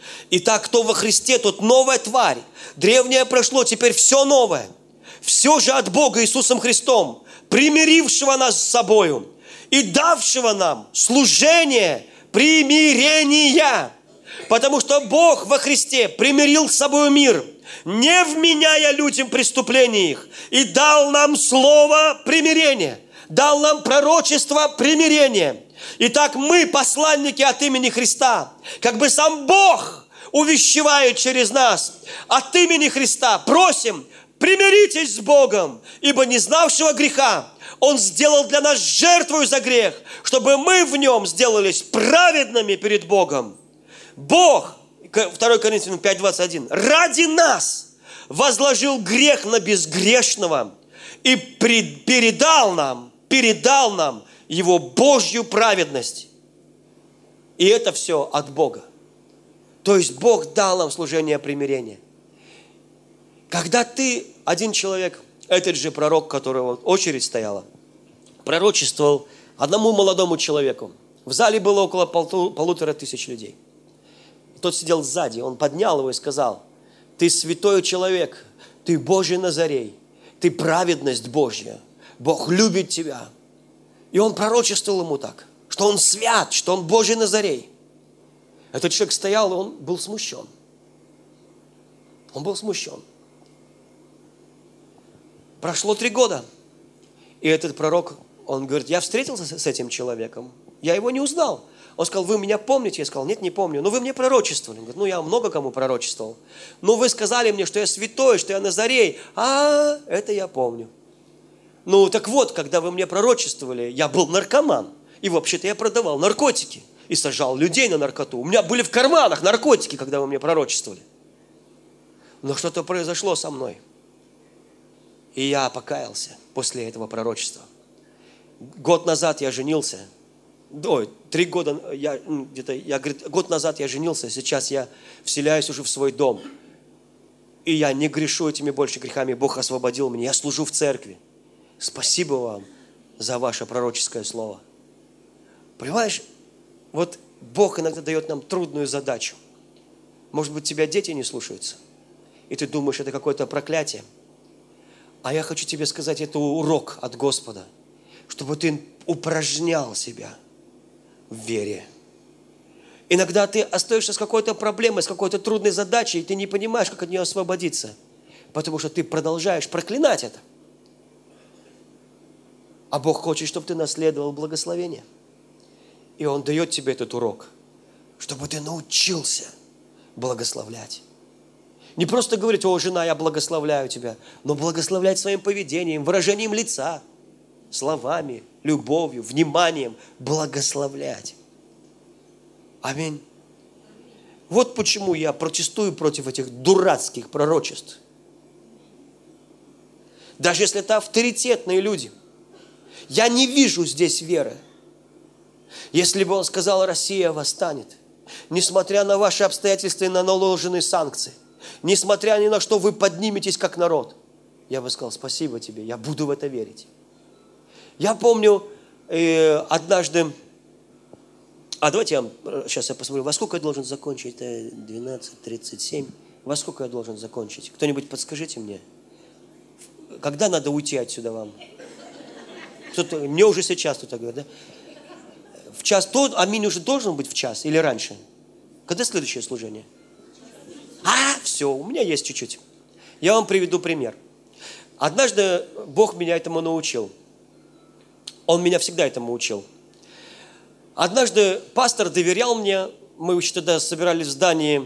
Итак, кто во Христе, тот новая тварь. Древнее прошло, теперь все новое. Все же от Бога Иисусом Христом, примирившего нас с собою и давшего нам служение примирения. Потому что Бог во Христе примирил с собой мир, не вменяя людям преступления их, и дал нам слово примирения, дал нам пророчество примирения. Итак, мы, посланники от имени Христа, как бы сам Бог увещевает через нас, от имени Христа просим, примиритесь с Богом, ибо не знавшего греха Он сделал для нас жертвою за грех, чтобы мы в нем сделались праведными перед Богом. Бог, 2 Коринфянам 5:21, ради нас возложил грех на безгрешного и передал нам Его Божью праведность. И это все от Бога. То есть Бог дал нам служение примирения. Когда ты, один человек, этот же пророк, которого очередь стояла, пророчествовал одному молодому человеку. В зале было около 1500 людей. Тот сидел сзади, он поднял его и сказал: ты святой человек, ты Божий Назарей, ты праведность Божья, Бог любит тебя. И он пророчествовал ему так, что он свят, что он Божий Назарей. Этот человек стоял, и он был смущен. Он был смущен. Прошло 3 года, и этот пророк, он говорит: я встретился с этим человеком, я его не узнал. Он сказал: вы меня помните? Я сказал: нет, не помню. Но вы мне пророчествовали. Он говорит: я много кому пророчествовал. Но вы сказали мне, что я святой, что я Назарей. Это я помню. Так вот, когда вы мне пророчествовали, я был наркоман. И вообще-то я продавал наркотики. И сажал людей на наркоту. У меня были в карманах наркотики, когда вы мне пророчествовали. Но что-то произошло со мной. И я покаялся после этого пророчества. Год назад я женился. 3 года, год назад я женился, сейчас я вселяюсь уже в свой дом. И я не грешу этими больше грехами, Бог освободил меня, я служу в церкви. Спасибо вам за ваше пророческое слово. Понимаешь, вот Бог иногда дает нам трудную задачу. Может быть, тебя дети не слушаются, и ты думаешь, это какое-то проклятие. А я хочу тебе сказать, это урок от Господа, чтобы ты упражнял себя в вере. Иногда ты остаешься с какой-то проблемой, с какой-то трудной задачей, и ты не понимаешь, как от нее освободиться, потому что ты продолжаешь проклинать это. А Бог хочет, чтобы ты наследовал благословение. И Он дает тебе этот урок, чтобы ты научился благословлять. Не просто говорить: о, жена, я благословляю тебя, но благословлять своим поведением, выражением лица, словами, любовью, вниманием, благословлять. Аминь. Вот почему я протестую против этих дурацких пророчеств. Даже если это авторитетные люди. Я не вижу здесь веры. Если бы он сказал: Россия восстанет, несмотря на ваши обстоятельства и на наложенные санкции, несмотря ни на что вы подниметесь как народ, я бы сказал: спасибо тебе, я буду в это верить. Я помню однажды, давайте сейчас я посмотрю, во сколько я должен закончить? Это 12:37. Во сколько я должен закончить? Кто-нибудь подскажите мне. Когда надо уйти отсюда вам? Кто-то, мне уже сейчас кто-то говорит, да? В час, аминь уже должен быть в час или раньше? Когда следующее служение? Все, у меня есть чуть-чуть. Я вам приведу пример. Однажды Бог меня этому научил. Он меня всегда этому учил. Однажды пастор доверял мне, мы еще тогда собирались в здании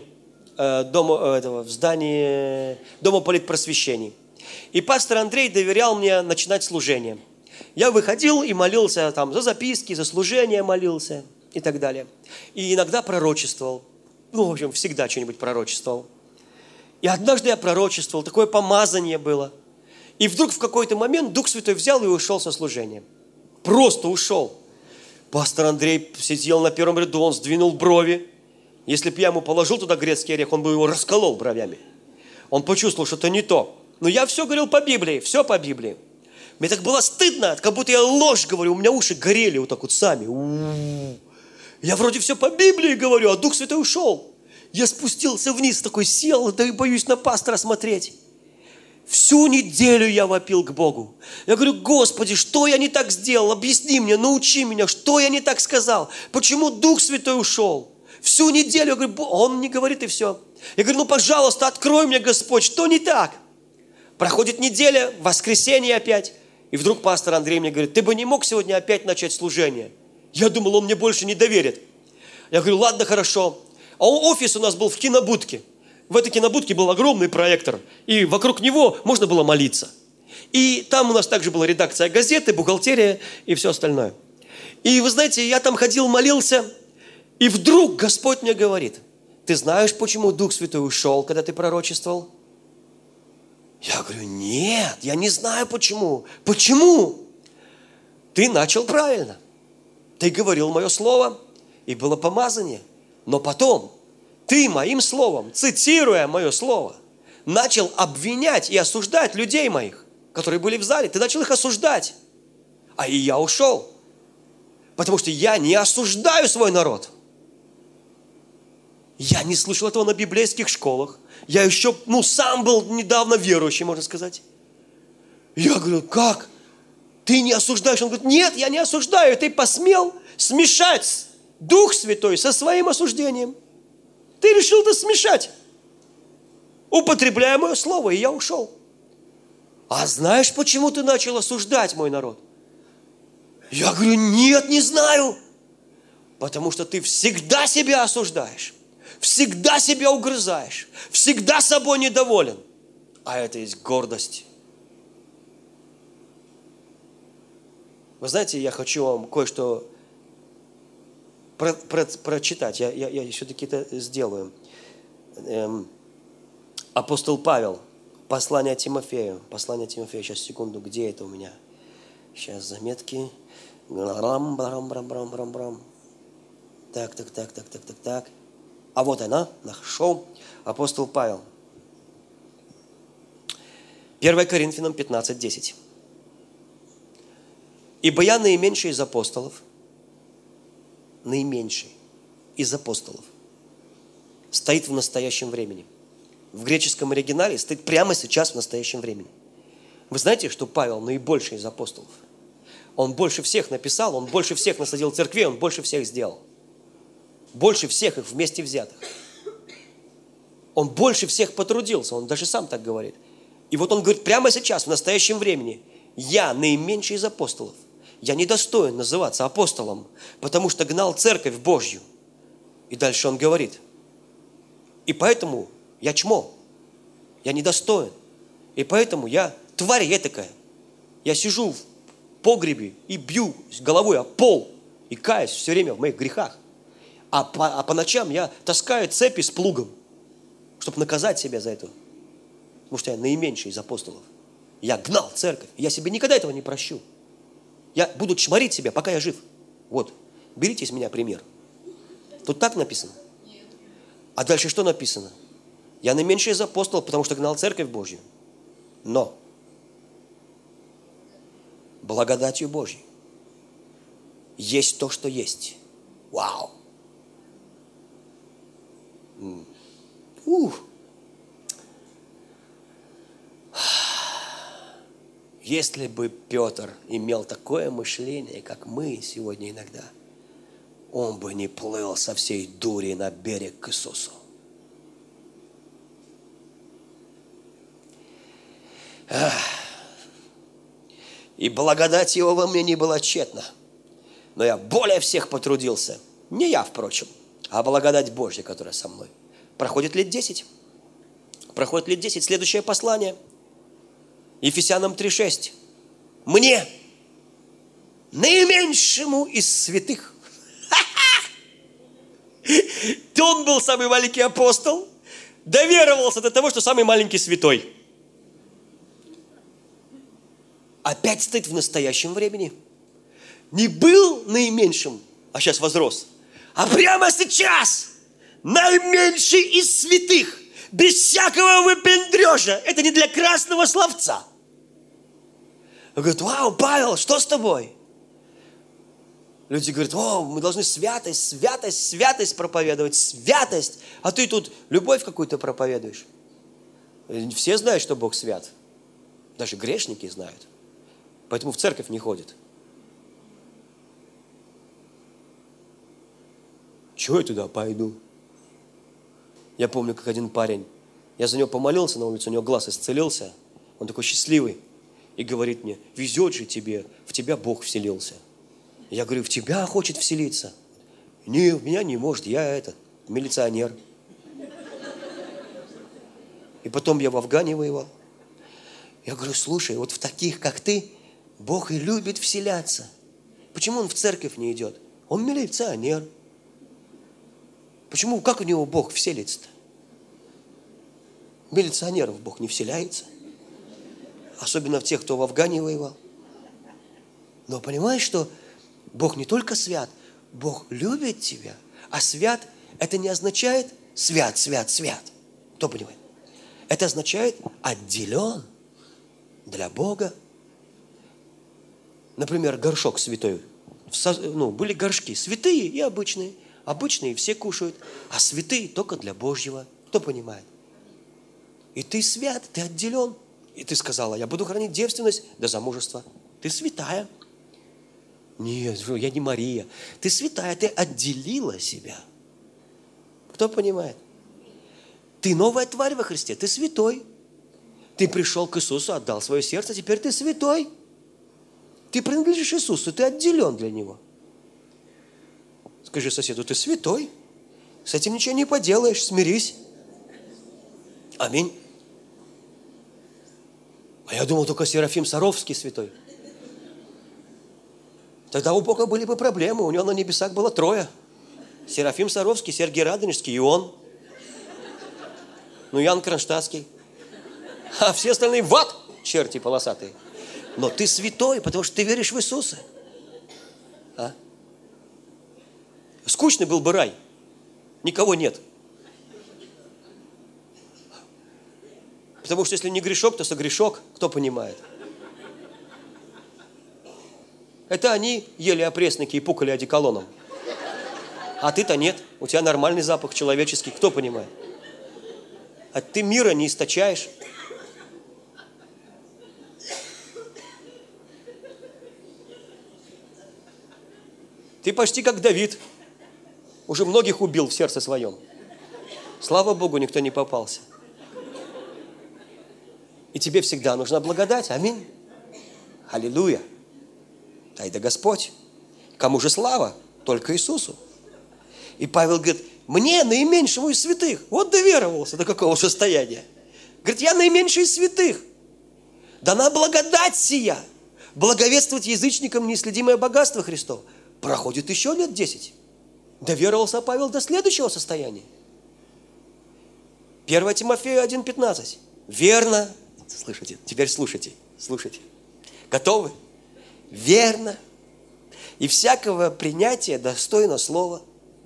Дома политпросвещений. И пастор Андрей доверял мне начинать служение. Я выходил и молился там за записки, за служение молился и так далее. И иногда пророчествовал. В общем, всегда что-нибудь пророчествовал. И однажды я пророчествовал, такое помазание было. И вдруг в какой-то момент Дух Святой взял и ушел со служения. Просто ушел. Пастор Андрей сидел на первом ряду, он сдвинул брови. Если бы я ему положил туда грецкий орех, он бы его расколол бровями. Он почувствовал, что это не то. Но я все говорил по Библии, все по Библии. Мне так было стыдно, как будто я ложь говорю, у меня уши горели вот так вот сами. Я вроде все по Библии говорю, а Дух Святой ушел. Я спустился вниз, такой сел, да и боюсь на пастора смотреть. Всю неделю я вопил к Богу. Я говорю: Господи, что я не так сделал? Объясни мне, научи меня, что я не так сказал? Почему Дух Святой ушел? Всю неделю я говорю: Он не говорит, и все. Я говорю: пожалуйста, открой мне, Господь, что не так? Проходит неделя, воскресенье опять. И вдруг пастор Андрей мне говорит: ты бы не мог сегодня опять начать служение? Я думал, он мне больше не доверит. Я говорю: ладно, хорошо. А офис у нас был в кинобудке. В этой кинобудке был огромный проектор. И вокруг него можно было молиться. И там у нас также была редакция газеты, бухгалтерия и все остальное. И вы знаете, я там ходил, молился. И вдруг Господь мне говорит: ты знаешь, почему Дух Святой ушел, когда ты пророчествовал? Я говорю: нет, я не знаю почему. Почему? Ты начал правильно. Ты говорил мое слово, и было помазание. Но потом ты моим словом, цитируя мое слово, начал обвинять и осуждать людей моих, которые были в зале. Ты начал их осуждать. А и я ушел. Потому что я не осуждаю свой народ. Я не слышал этого на библейских школах. Я еще, сам был недавно верующий, можно сказать. Я говорю: как? Ты не осуждаешь? Он говорит: нет, я не осуждаю. Ты посмел смешать Дух Святой со своим осуждением. Ты решил это смешать. Употребляя мое слово, и я ушел. А знаешь, почему ты начал осуждать мой народ? Я говорю: нет, не знаю. Потому что ты всегда себя осуждаешь. Всегда себя угрызаешь, всегда собой недоволен. А это есть гордость. Вы знаете, я хочу вам кое-что прочитать. Я все-таки это сделаю. Апостол Павел, послание Тимофею. Послание Тимофею, сейчас, секунду, где это у меня? Сейчас, заметки. Так. А вот она, нашел, апостол Павел. 1 Коринфянам 15:10. Ибо я наименьший из апостолов, стоит в настоящем времени. В греческом оригинале стоит прямо сейчас в настоящем времени. Вы знаете, что Павел наибольший из апостолов? Он больше всех написал, он больше всех насадил церквей, он больше всех сделал. Больше всех их вместе взятых. Он больше всех потрудился, он даже сам так говорит. И вот он говорит прямо сейчас, в настоящем времени: я наименьший из апостолов. Я недостоин называться апостолом, потому что гнал церковь Божью. И дальше он говорит: и поэтому я чмо, я недостоин. И поэтому я тварь этакая. Я сижу в погребе и бью головой о пол и каюсь все время в моих грехах. А по ночам я таскаю цепи с плугом, чтобы наказать себя за это. Потому что я наименьший из апостолов. Я гнал церковь. Я себе никогда этого не прощу. Я буду чморить себя, пока я жив. Вот. Берите из меня пример. Тут так написано? А дальше что написано? Я наименьший из апостолов, потому что гнал церковь Божью. Но благодатью Божьей есть то, что есть. Вау! Если бы Петр имел такое мышление, как мы сегодня иногда, он бы не плыл со всей дури на берег к Иисусу. И благодать Его во мне не была тщетна. Но я более всех потрудился. Не я, впрочем, а благодать Божья, которая со мной. Проходит лет 10. Следующее послание. Ефесянам 3:6. Мне, наименьшему из святых. Он был самый маленький апостол. Доверовался до того, что самый маленький святой. Опять стоит в настоящем времени. Не был наименьшим, а сейчас возрос. А прямо сейчас наименьший из святых. Без всякого выпендрежа. Это не для красного словца. Он говорит: вау, Павел, что с тобой? Люди говорят: о, мы должны святость, святость, святость проповедовать, святость. А ты тут любовь какую-то проповедуешь. Все знают, что Бог свят. Даже грешники знают. Поэтому в церковь не ходят. Чего я туда пойду? Я помню, как один парень, я за него помолился на улице, у него глаз исцелился. Он такой счастливый. И говорит мне: везет же тебе, в тебя Бог вселился. Я говорю: в тебя хочет вселиться? Не, в меня не может, я милиционер. И потом я в Афгане воевал. Я говорю: слушай, вот в таких, как ты, Бог и любит вселяться. Почему он в церковь не идет? Он милиционер. Почему, как у него Бог вселится-то? Милиционеров Бог не вселяется. Особенно в тех, кто в Афгане воевал. Но понимаешь, что Бог не только свят, Бог любит тебя. А свят – это не означает свят, свят, свят. Кто понимает? Это означает отделен для Бога. Например, горшок святой. Были горшки святые и обычные. Обычные все кушают, а святые только для Божьего. Кто понимает? И ты свят, ты отделен. И ты сказала: я буду хранить девственность до замужества. Ты святая. Нет, я не Мария. Ты святая, ты отделила себя. Кто понимает? Ты новая тварь во Христе, ты святой. Ты пришел к Иисусу, отдал свое сердце, теперь ты святой. Ты принадлежишь Иисусу, ты отделен для Него. Скажи соседу: ты святой. С этим ничего не поделаешь, смирись. Аминь. А я думал, только Серафим Саровский святой. Тогда у Бога были бы проблемы. У него на небесах было 3. Серафим Саровский, Сергий Радонежский и он. Ян Кронштадтский. А все остальные в ад, черти полосатые. Но ты святой, потому что ты веришь в Иисуса. Скучный был бы рай. Никого нет. Потому что если не грешок, то согрешок. Кто понимает? Это они ели опресники и пукали одеколоном. А ты-то нет. У тебя нормальный запах человеческий. Кто понимает? А ты мира не источаешь. Ты почти как Давид. Уже многих убил в сердце своем. Слава Богу, никто не попался. И тебе всегда нужна благодать. Аминь. Аллилуйя. Дай да Господь. Кому же слава? Только Иисусу. И Павел говорит: мне, наименьшему из святых. Вот доверовался до какого состояния. Говорит: я наименьший из святых. Дана благодать сия. Благовествовать язычникам неисследимое богатство Христово. Проходит еще лет 10. Доверовался Павел до следующего состояния. 1 Тимофею 1,15. Верно. Слышите? Теперь слушайте. Готовы? Верно. И всякого принятия достойно слова,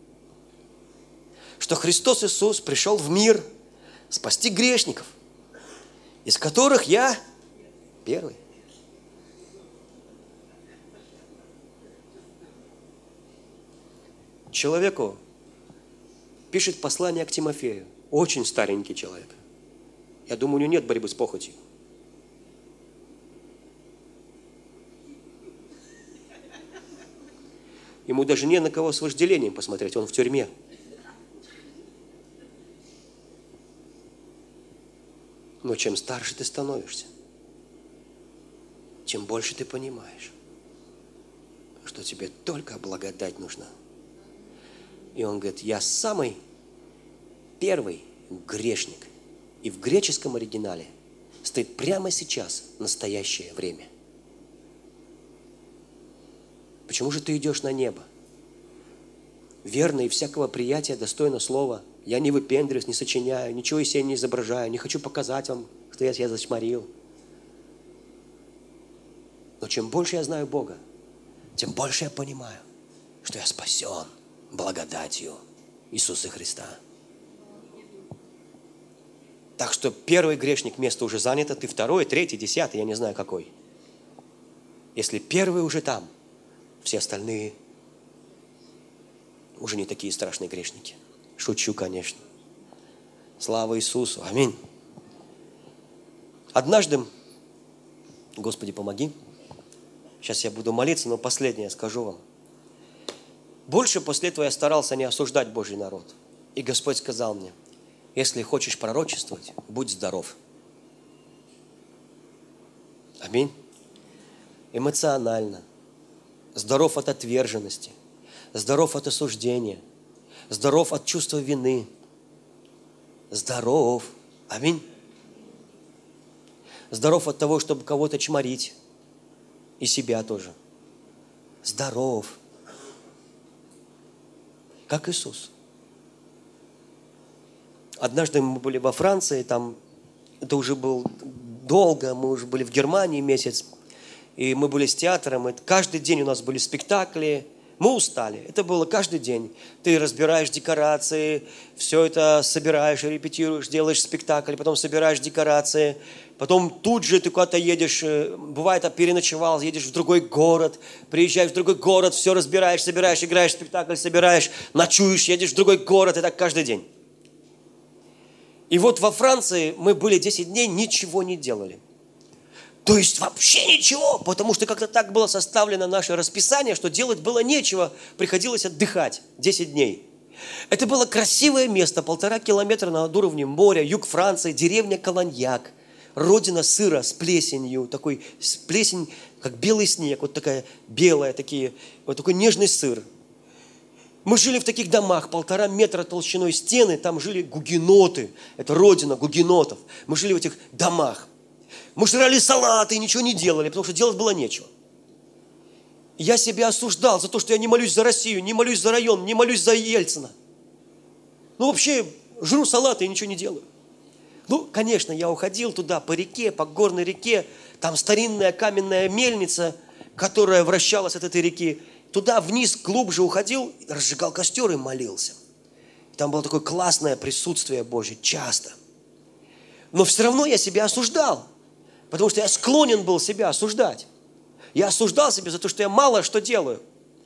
что Христос Иисус пришел в мир спасти грешников, из которых я первый. Человеку пишет послание к Тимофею. Очень старенький человек. Я думаю, у него нет борьбы с похотью. Ему даже не на кого с вожделением посмотреть, он в тюрьме. Но чем старше ты становишься, тем больше ты понимаешь, что тебе только благодать нужна. И он говорит: я самый первый грешник. И в греческом оригинале стоит прямо сейчас настоящее время. Почему же ты идешь на небо? Верно, и всякого приятия достойно слова. Я не выпендриваюсь, не сочиняю, ничего из себя не изображаю, не хочу показать вам, что я себя зачморил. Но чем больше я знаю Бога, тем больше я понимаю, что я спасен благодатью Иисуса Христа. Так что первый грешник, место уже занято, ты второй, третий, 10, я не знаю какой. Если первый уже там, все остальные уже не такие страшные грешники. Шучу, конечно. Слава Иисусу. Аминь. Однажды, Господи, помоги. Сейчас я буду молиться, но последнее скажу вам. Больше после этого я старался не осуждать Божий народ. И Господь сказал мне: если хочешь пророчествовать, будь здоров. Аминь. Эмоционально. Здоров от отверженности. Здоров от осуждения. Здоров от чувства вины. Здоров. Аминь. Здоров от того, чтобы кого-то чморить. И себя тоже. Здоров. Как Иисус. Однажды мы были во Франции, там, это уже было долго, мы уже были в Германии месяц, и мы были с театром, и каждый день у нас были спектакли, мы устали, это было каждый день. Ты разбираешь декорации, все это собираешь, репетируешь, делаешь спектакль, потом собираешь декорации, потом тут же ты куда-то едешь, бывает, переночевал, едешь в другой город, приезжаешь в другой город, все разбираешь, собираешь, играешь спектакль, собираешь, ночуешь, едешь в другой город, и так каждый день. И вот во Франции мы были 10 дней, ничего не делали. То есть вообще ничего, потому что как-то так было составлено наше расписание, что делать было нечего, приходилось отдыхать 10 дней. Это было красивое место, 1,5 километра над уровнем моря, юг Франции, деревня Колоньяк, родина сыра с плесенью, такой плесень, как белый снег, вот такая белая, вот такой нежный сыр. Мы жили в таких домах, 1,5 метра толщиной стены, там жили гугеноты, это родина гугенотов. Мы жили в этих домах. Мы жрали салаты и ничего не делали, потому что делать было нечего. Я себя осуждал за то, что я не молюсь за Россию, не молюсь за район, не молюсь за Ельцина. Ну вообще, жру салаты и ничего не делаю. Ну, конечно, я уходил туда по реке, по горной реке, там старинная каменная мельница, которая вращалась от этой реки. Туда вниз, глубже уходил, разжигал костер и молился. Там было такое классное присутствие Божье, часто. Но все равно я себя осуждал, потому что я склонен был себя осуждать. Я осуждал себя за то, что я мало что делаю.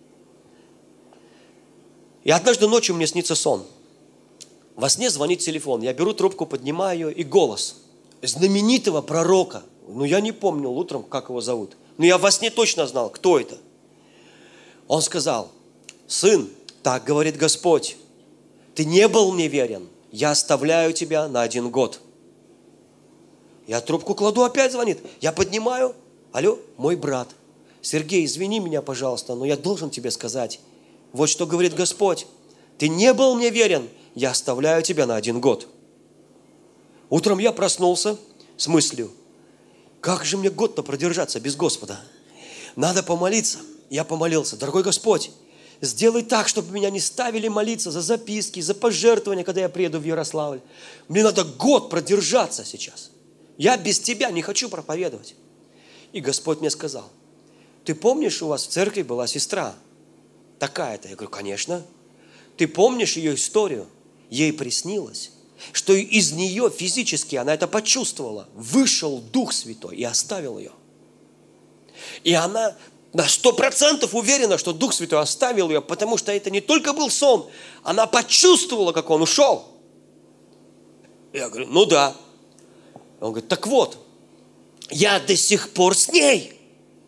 И однажды ночью мне снится сон. Во сне звонит телефон, я беру трубку, поднимаю ее, и голос знаменитого пророка. Я не помнил утром, как его зовут. Но я во сне точно знал, кто это. Он сказал: сын, так говорит Господь, ты не был мне верен, я оставляю тебя на 1 год. Я трубку кладу, опять звонит. Я поднимаю. Алло, мой брат. Сергей, извини меня, пожалуйста, но я должен тебе сказать. Вот что говорит Господь. Ты не был мне верен, я оставляю тебя на 1 год. Утром я проснулся с мыслью: как же мне год-то продержаться без Господа? Надо помолиться. Я помолился: дорогой Господь, сделай так, чтобы меня не ставили молиться за записки, за пожертвования, когда я приеду в Ярославль. Мне надо год продержаться сейчас. Я без тебя не хочу проповедовать. И Господь мне сказал: ты помнишь, у вас в церкви была сестра такая-то? Я говорю: конечно. Ты помнишь ее историю? Ей приснилось, что из нее физически, она это почувствовала, вышел Дух Святой и оставил ее. И она на 100% уверена, что Дух Святой оставил ее, потому что это не только был сон, она почувствовала, как он ушел. Я говорю: ну да. Он говорит: так вот, я до сих пор с ней.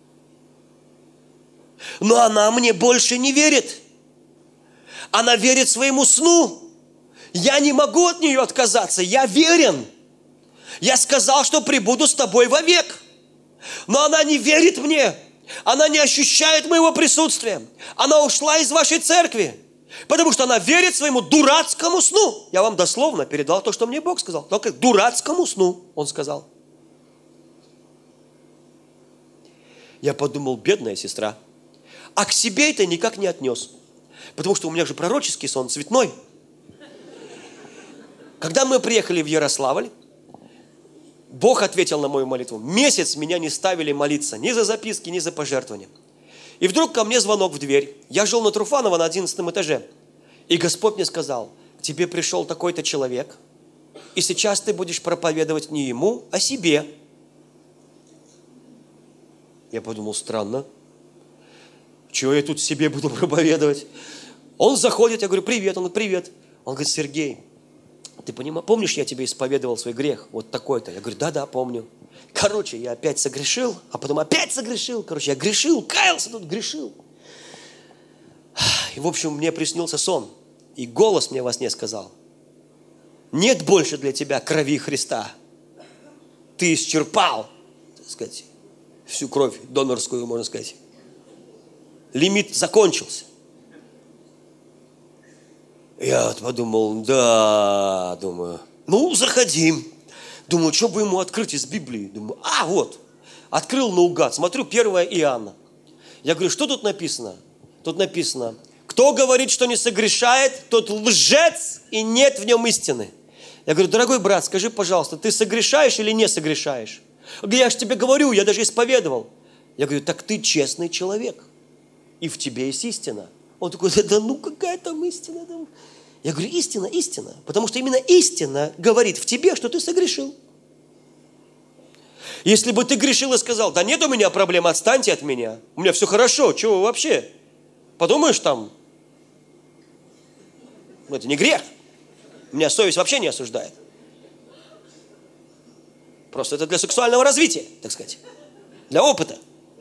Но она мне больше не верит. Она верит своему сну. Я не могу от нее отказаться. Я верен. Я сказал, что пребуду с тобой вовек. Но она не верит мне. Она не ощущает моего присутствия. Она ушла из вашей церкви, потому что она верит своему дурацкому сну. Я вам дословно передал то, что мне Бог сказал. Только дурацкому сну, Он сказал. Я подумал: бедная сестра. А к себе это никак не отнес. Потому что у меня же пророческий сон цветной. Когда мы приехали в Ярославль, Бог ответил на мою молитву. Месяц меня не ставили молиться ни за записки, ни за пожертвования. И вдруг ко мне звонок в дверь. Я жил на Труфанова на 11 этаже. И Господь мне сказал: к тебе пришел такой-то человек, и сейчас ты будешь проповедовать не ему, а себе. Я подумал: странно. Чего я тут себе буду проповедовать? Он заходит, я говорю, привет. Он говорит, привет. Он говорит, Сергей, ты помнишь, я тебе исповедовал свой грех? Вот такой-то. Я говорю, да, помню. Короче, я опять согрешил, а потом опять согрешил. Короче, я грешил, каялся тут, грешил. И, в общем, мне приснился сон. И голос мне во сне сказал, нет больше для тебя крови Христа. Ты исчерпал, так сказать, всю кровь донорскую, можно сказать. Лимит закончился. Я вот подумал, заходи. Думаю, что бы ему открыть из Библии? Думаю, вот, открыл наугад, смотрю, 1 Иоанна. Я говорю, что тут написано? Тут написано, кто говорит, что не согрешает, тот лжец, и нет в нем истины. Я говорю, дорогой брат, скажи, пожалуйста, ты согрешаешь или не согрешаешь? Я же тебе говорю, я даже исповедовал. Я говорю, так ты честный человек, и в тебе есть истина. Он такой, какая там истина? Я говорю, истина, потому что именно истина говорит в тебе, что ты согрешил. Если бы ты грешил и сказал, да нет у меня проблем, отстаньте от меня, у меня все хорошо, чего вы вообще? Подумаешь там, это не грех, меня совесть вообще не осуждает. Просто это для сексуального развития, так сказать, для опыта.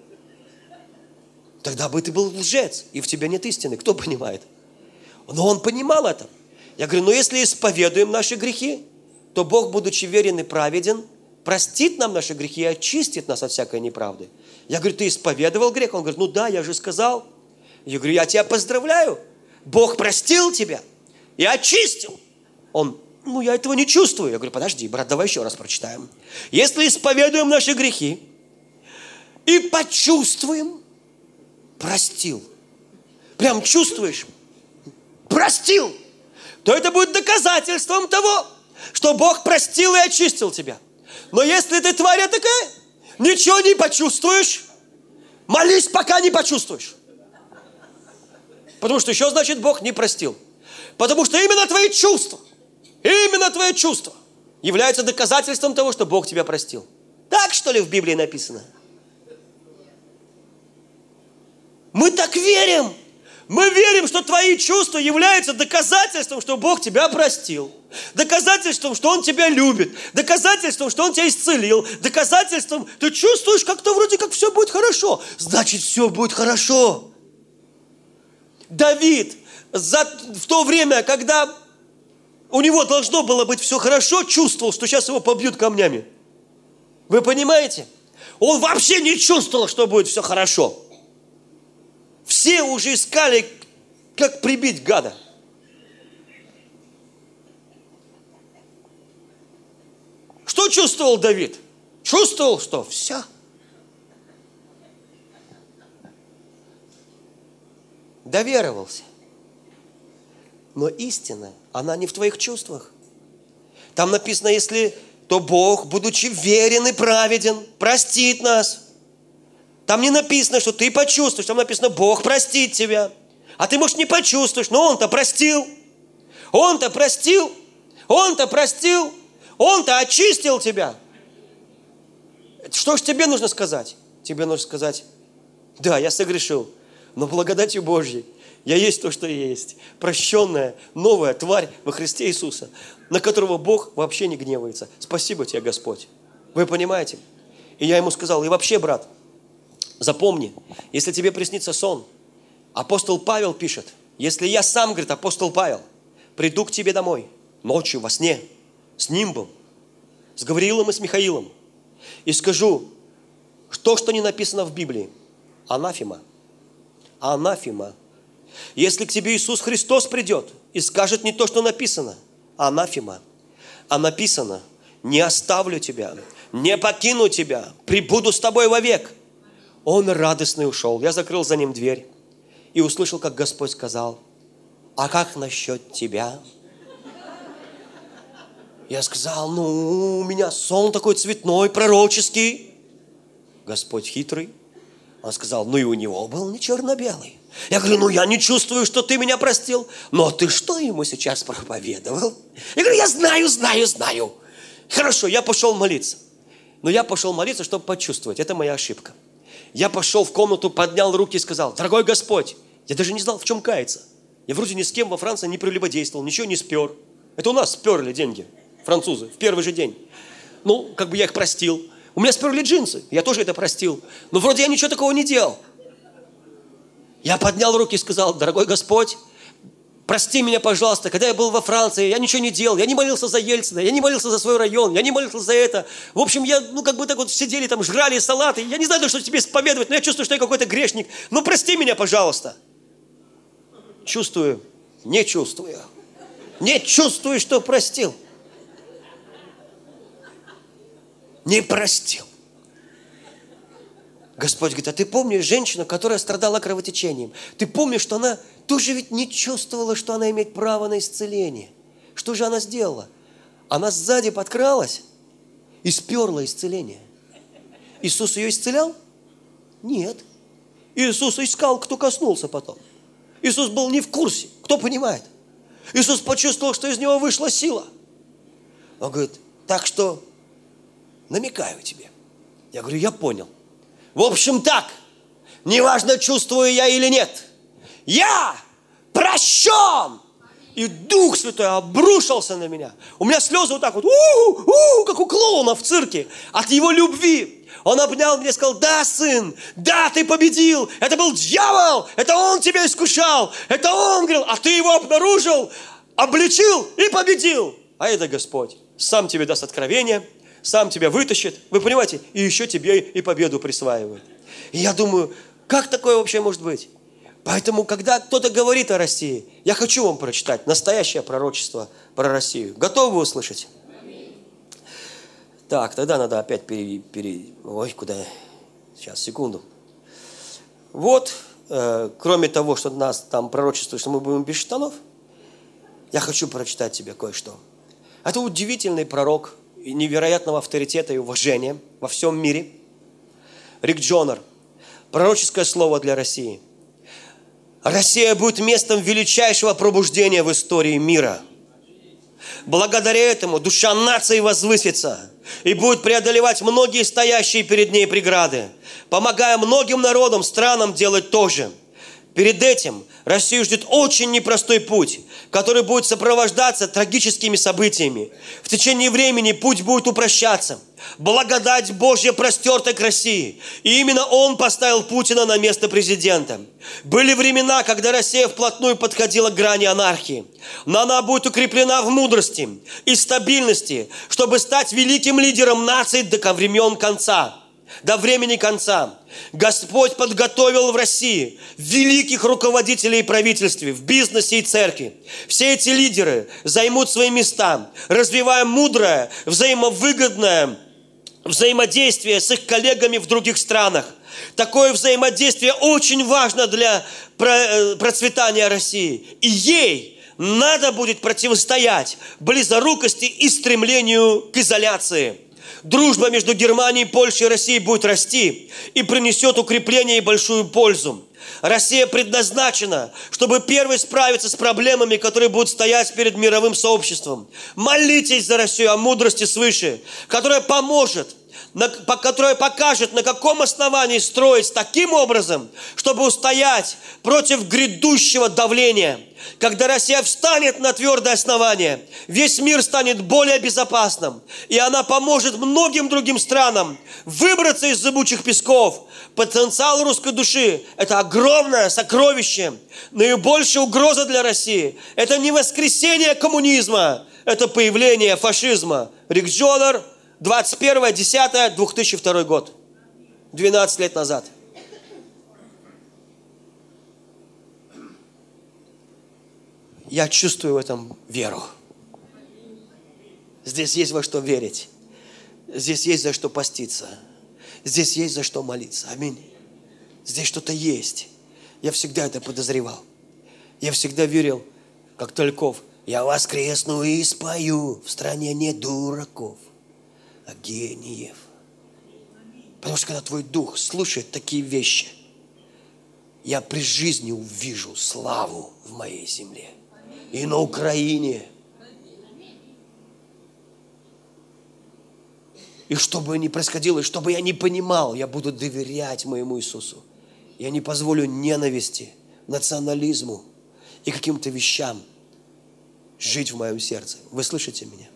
Тогда бы ты был лжец, и в тебе нет истины. Кто понимает? Но он понимал это. Я говорю, если исповедуем наши грехи, то Бог, будучи верен и праведен, простит нам наши грехи и очистит нас от всякой неправды. Я говорю, ты исповедовал грех? Он говорит, да, я же сказал. Я говорю, я тебя поздравляю. Бог простил тебя и очистил. Он, я этого не чувствую. Я говорю, подожди, брат, давай еще раз прочитаем. Если исповедуем наши грехи и почувствуем, простил. Прям чувствуешь? Простил. То это будет доказательством того, что Бог простил и очистил тебя. Но если ты тварь такая, ничего не почувствуешь, молись, пока не почувствуешь. Потому что еще значит, Бог не простил. Потому что именно твои чувства являются доказательством того, что Бог тебя простил. Так, что ли, в Библии написано? Мы так верим. Мы верим, что твои чувства являются доказательством, что Бог тебя простил. Доказательством, что Он тебя любит. Доказательством, что Он тебя исцелил. Доказательством, ты чувствуешь, как-то вроде как все будет хорошо. Значит, все будет хорошо. Давид в то время, когда у него должно было быть все хорошо, чувствовал, что сейчас его побьют камнями. Вы понимаете? Он вообще не чувствовал, что будет все хорошо. Все уже искали, как прибить гада. Что чувствовал Давид? Чувствовал, что все. Доверовался. Но истина, она не в твоих чувствах. Там написано, то Бог, будучи верен и праведен, простит нас. Там не написано, что ты почувствуешь. Там написано, Бог простит тебя. А ты, может, не почувствуешь, но Он-то простил. Он-то простил. Он-то простил. Он-то очистил тебя. Что ж тебе нужно сказать? Тебе нужно сказать, да, я согрешил, но благодатью Божьей я есть то, что есть. Прощенная, новая тварь во Христе Иисуса, на которого Бог вообще не гневается. Спасибо тебе, Господь. Вы понимаете? И я ему сказал, и вообще, брат, запомни, если тебе приснится сон, апостол Павел пишет, если я сам, говорит апостол Павел, приду к тебе домой ночью во сне с нимбом, с Гавриилом и с Михаилом и скажу, то, что не написано в Библии, анафема, анафема. Если к тебе Иисус Христос придет и скажет не то, что написано, анафема, а написано, не оставлю тебя, не покину тебя, прибуду с тобой вовек. Он радостный ушел. Я закрыл за ним дверь и услышал, как Господь сказал, а как насчет тебя? Я сказал, у меня сон такой цветной, пророческий. Господь хитрый. Он сказал, и у него был не черно-белый. Я говорю, я не чувствую, что ты меня простил. Но ты что ему сейчас проповедовал? Я говорю, я знаю. Хорошо, я пошел молиться. Но я пошел молиться, чтобы почувствовать. Это моя ошибка. Я пошел в комнату, поднял руки и сказал, дорогой Господь, я даже не знал, в чем каяться. Я вроде ни с кем во Франции не прелюбодействовал, ничего не спер. Это у нас сперли деньги, французы, в первый же день. Ну, как бы я их простил. У меня сперли джинсы, я тоже это простил. Но вроде я ничего такого не делал. Я поднял руки и сказал: дорогой Господь, прости меня, пожалуйста, когда я был во Франции, я ничего не делал, я не молился за Ельцина, я не молился за свой район, я не молился за это. В общем, я, как бы так вот сидели там, жрали салаты, я не знаю, что тебе исповедовать, но я чувствую, что я какой-то грешник. Ну, прости меня, пожалуйста. Чувствую, не чувствую. Не чувствую, что простил. Не простил. Господь говорит: а ты помнишь женщину, которая страдала кровотечением? Ты помнишь, что она тоже ведь не чувствовала, что она имеет право на исцеление? Что же она сделала? Она сзади подкралась и сперла исцеление. Иисус ее исцелял? Нет. Иисус искал, кто коснулся потом. Иисус был не в курсе. Кто понимает? Иисус почувствовал, что из него вышла сила. Он говорит: так что намекаю тебе. Я говорю: я понял. В общем так, неважно, чувствую я или нет, я прощен. И Дух Святой обрушился на меня. У меня слезы вот так вот, как у клоуна в цирке, от его любви. Он обнял меня и сказал: да, сын, да, ты победил. Это был дьявол, это он тебя искушал, это он говорил, а ты его обнаружил, обличил и победил. А это Господь сам тебе даст откровение, сам тебя вытащит, вы понимаете, и еще тебе и победу присваивает. И я думаю, как такое вообще может быть? Поэтому, когда кто-то говорит о России, я хочу вам прочитать настоящее пророчество про Россию. Готовы вы услышать? Так, тогда надо опять Ой, куда? Сейчас, секунду. Вот, кроме того, что нас там пророчествует, что мы будем без штанов, я хочу прочитать тебе кое-что. Это удивительный пророк, невероятного авторитета и уважения во всем мире. Рик Джонер. Пророческое слово для России. Россия будет местом величайшего пробуждения в истории мира. Благодаря этому душа нации возвысится и будет преодолевать многие стоящие перед ней преграды, помогая многим народам, странам делать то же. Перед этим Россию ждет очень непростой путь, который будет сопровождаться трагическими событиями. В течение времени путь будет упрощаться. Благодать Божья простерта к России. И именно Он поставил Путина на место президента. Были времена, когда Россия вплотную подходила к грани анархии. Но она будет укреплена в мудрости и стабильности, чтобы стать великим лидером нации до времен конца. До времени конца. Господь подготовил в России великих руководителей и правительстве, в бизнесе и церкви. Все эти лидеры займут свои места, развивая мудрое, взаимовыгодное взаимодействие с их коллегами в других странах. Такое взаимодействие очень важно для процветания России. И ей надо будет противостоять близорукости и стремлению к изоляции. Дружба между Германией, Польшей и Россией будет расти и принесет укрепление и большую пользу. Россия предназначена, чтобы первой справиться с проблемами, которые будут стоять перед мировым сообществом. Молитесь за Россию о мудрости свыше, которая поможет, которая покажет, на каком основании строить таким образом, чтобы устоять против грядущего давления. Когда Россия встанет на твердое основание, весь мир станет более безопасным, и она поможет многим другим странам выбраться из зыбучих песков. Потенциал русской души – это огромное сокровище. Наибольшая угроза для России – это не воскресение коммунизма, это появление фашизма. Рик Джонер, 21.10.2002 год. 12 лет назад. Я чувствую в этом веру. Здесь есть во что верить. Здесь есть за что поститься. Здесь есть за что молиться. Аминь. Здесь что-то есть. Я всегда это подозревал. Я всегда верил, как Тальков. Я воскресну и спою. В стране не дураков, а гениев. Потому что когда твой дух слушает такие вещи, я при жизни увижу славу в моей земле. И на Украине. И что бы ни происходило, и что бы я ни понимал, я буду доверять моему Иисусу. Я не позволю ненависти, национализму и каким-то вещам жить в моем сердце. Вы слышите меня?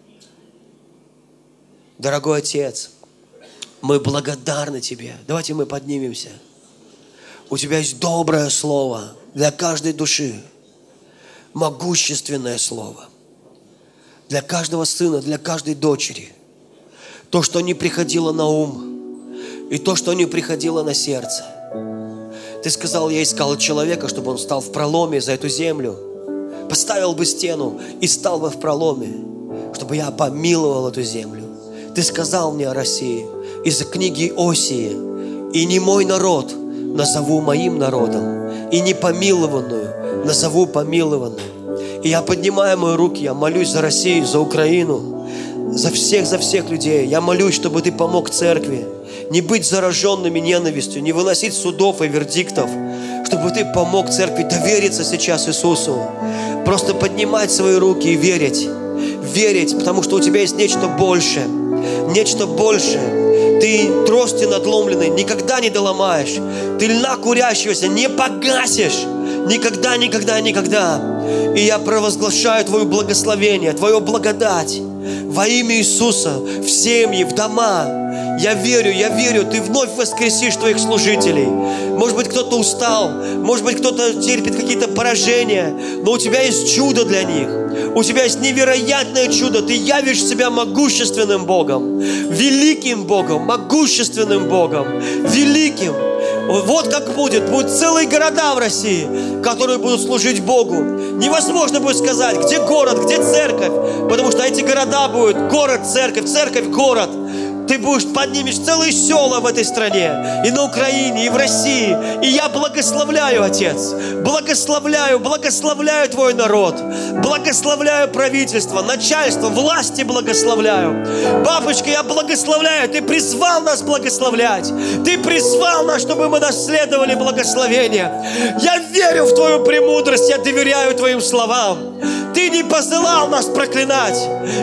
Дорогой Отец, мы благодарны Тебе. Давайте мы поднимемся. У Тебя есть доброе слово для каждой души. Могущественное слово. Для каждого сына, для каждой дочери. То, что не приходило на ум, и то, что не приходило на сердце. Ты сказал, я искал человека, чтобы он стал в проломе за эту землю. Поставил бы стену и стал бы в проломе, чтобы я помиловал эту землю. Ты сказал мне о России из книги Осии. И не мой народ назову моим народом, и непомилованную назову помилованным. И я поднимаю мои руки, я молюсь за Россию, за Украину, за всех людей. Я молюсь, чтобы Ты помог церкви не быть зараженными ненавистью, не выносить судов и вердиктов, чтобы Ты помог церкви довериться сейчас Иисусу, просто поднимать свои руки и верить, потому что у Тебя есть нечто большее. Ты трости надломленной никогда не доломаешь. Ты льна курящегося не погасишь. Никогда. И я провозглашаю Твое благословение, Твою благодать во имя Иисуса в семьи, в дома. Я верю, Ты вновь воскресишь Твоих служителей. Может быть, кто-то устал, может быть, кто-то терпит какие-то поражения, но у Тебя есть чудо для них. У Тебя есть невероятное чудо. Ты явишь себя могущественным Богом, великим Богом, могущественным Богом, великим. Вот как будет целые города в России, которые будут служить Богу. Невозможно будет сказать, где город, где церковь, потому что эти города будут город, церковь, город. Ты поднимешь целые села в этой стране, и на Украине, и в России. И я благословляю, Отец, благословляю Твой народ, благословляю правительство, начальство, власти благословляю. Папочка, я благословляю, Ты призвал нас благословлять, Ты призвал нас, чтобы мы наследовали благословение. Я верю в Твою премудрость, я доверяю Твоим словам. Ты не посылал нас проклинать.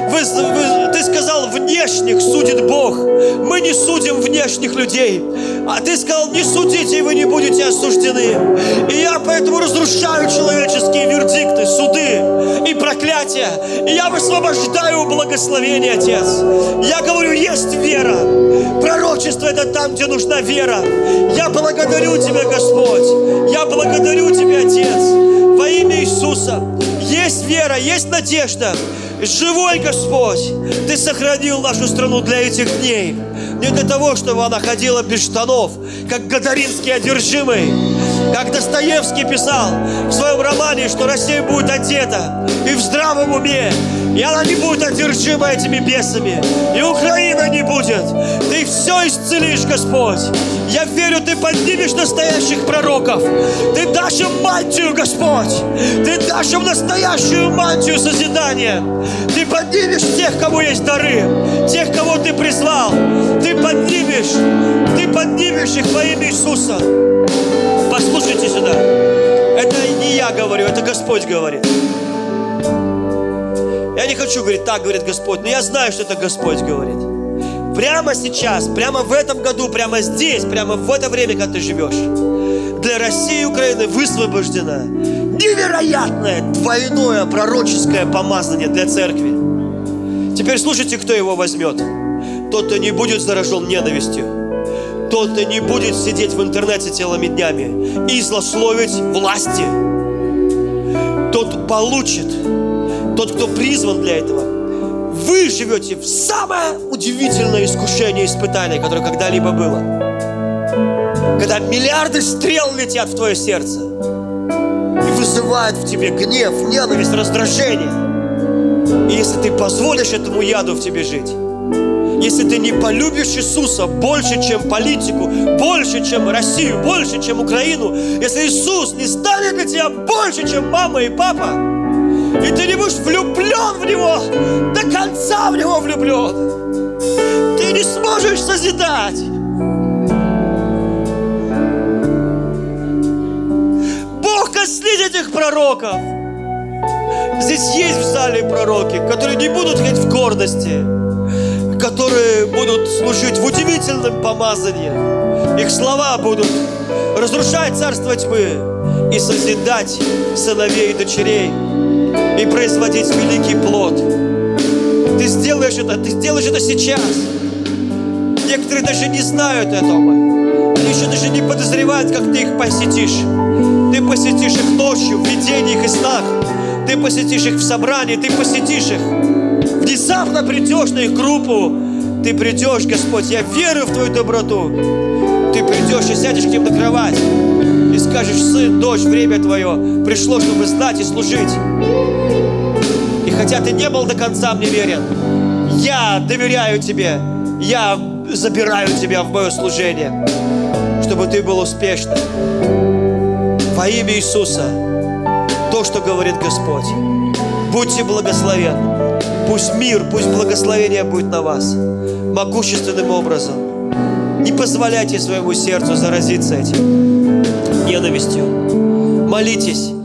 Ты сказал, внешних судит Бог. Мы не судим внешних людей. А Ты сказал, не судите, и вы не будете осуждены. И я поэтому разрушаю человеческие вердикты, суды и проклятия. И я высвобождаю благословение, Отец. Я говорю, есть вера. Пророчество — это там, где нужна вера. Я благодарю Тебя, Господь. Я благодарю Тебя, Отец, во имя Иисуса. Есть вера, есть надежда. Живой Господь, Ты сохранил нашу страну для этих дней. Не для того, чтобы она ходила без штанов, как Гадаринский одержимый. Как Достоевский писал в своем романе, что Россия будет одета и в здравом уме, и она не будет одержима этими бесами, и Украина не будет. Ты все исцелишь, Господь. Я верю, Ты поднимешь настоящих пророков. Ты дашь им мантию, Господь. Ты дашь им настоящую мантию созидания. Ты поднимешь тех, кому есть дары, тех, кого Ты призвал. Ты поднимешь их во имя Иисуса. Послушайте сюда. Это не я говорю, это Господь говорит. Я не хочу говорить, так говорит Господь, но я знаю, что это Господь говорит. Прямо сейчас, прямо в этом году, прямо здесь, прямо в это время, когда ты живешь, для России и Украины высвобождено невероятное двойное пророческое помазание для церкви. Теперь слушайте, кто его возьмет. Тот, кто не будет заражен ненавистью. Тот, кто не будет сидеть в интернете целыми днями и злословить власти. Тот получит, тот, кто призван для этого. Вы живете в самое удивительное искушение, испытание, которое когда-либо было. Когда миллиарды стрел летят в твое сердце и вызывают в тебе гнев, ненависть, раздражение. И если ты позволишь этому яду в тебе жить, если ты не полюбишь Иисуса больше, чем политику, больше, чем Россию, больше, чем Украину, если Иисус не станет для тебя больше, чем мама и папа, и ты не будешь влюблен в Него, до конца в Него влюблен, ты не сможешь созидать. Бог коснись этих пророков. Здесь есть в зале пророки, которые не будут ходить в гордости, которые будут служить в удивительном помазании. Их слова будут разрушать царство тьмы и созидать сыновей и дочерей и производить великий плод. Ты сделаешь это сейчас. Некоторые даже не знают этого. Они еще даже не подозревают, как ты их посетишь. Ты посетишь их ночью, в видениях и снах. Ты посетишь их в собрании, ты посетишь их. Внезапно придешь на их группу. Ты придешь, Господь, я верю в Твою доброту. Ты придешь и сядешь к ним на кровать и скажешь: сын, дочь, время Твое пришло, чтобы знать и служить. И хотя ты не был до конца мне верен, я доверяю Тебе, я забираю Тебя в мое служение, чтобы Ты был успешным. Во имя Иисуса, то, что говорит Господь, будьте благословенны. Пусть мир, пусть благословение будет на вас могущественным образом. Не позволяйте своему сердцу заразиться этим ненавистью. Молитесь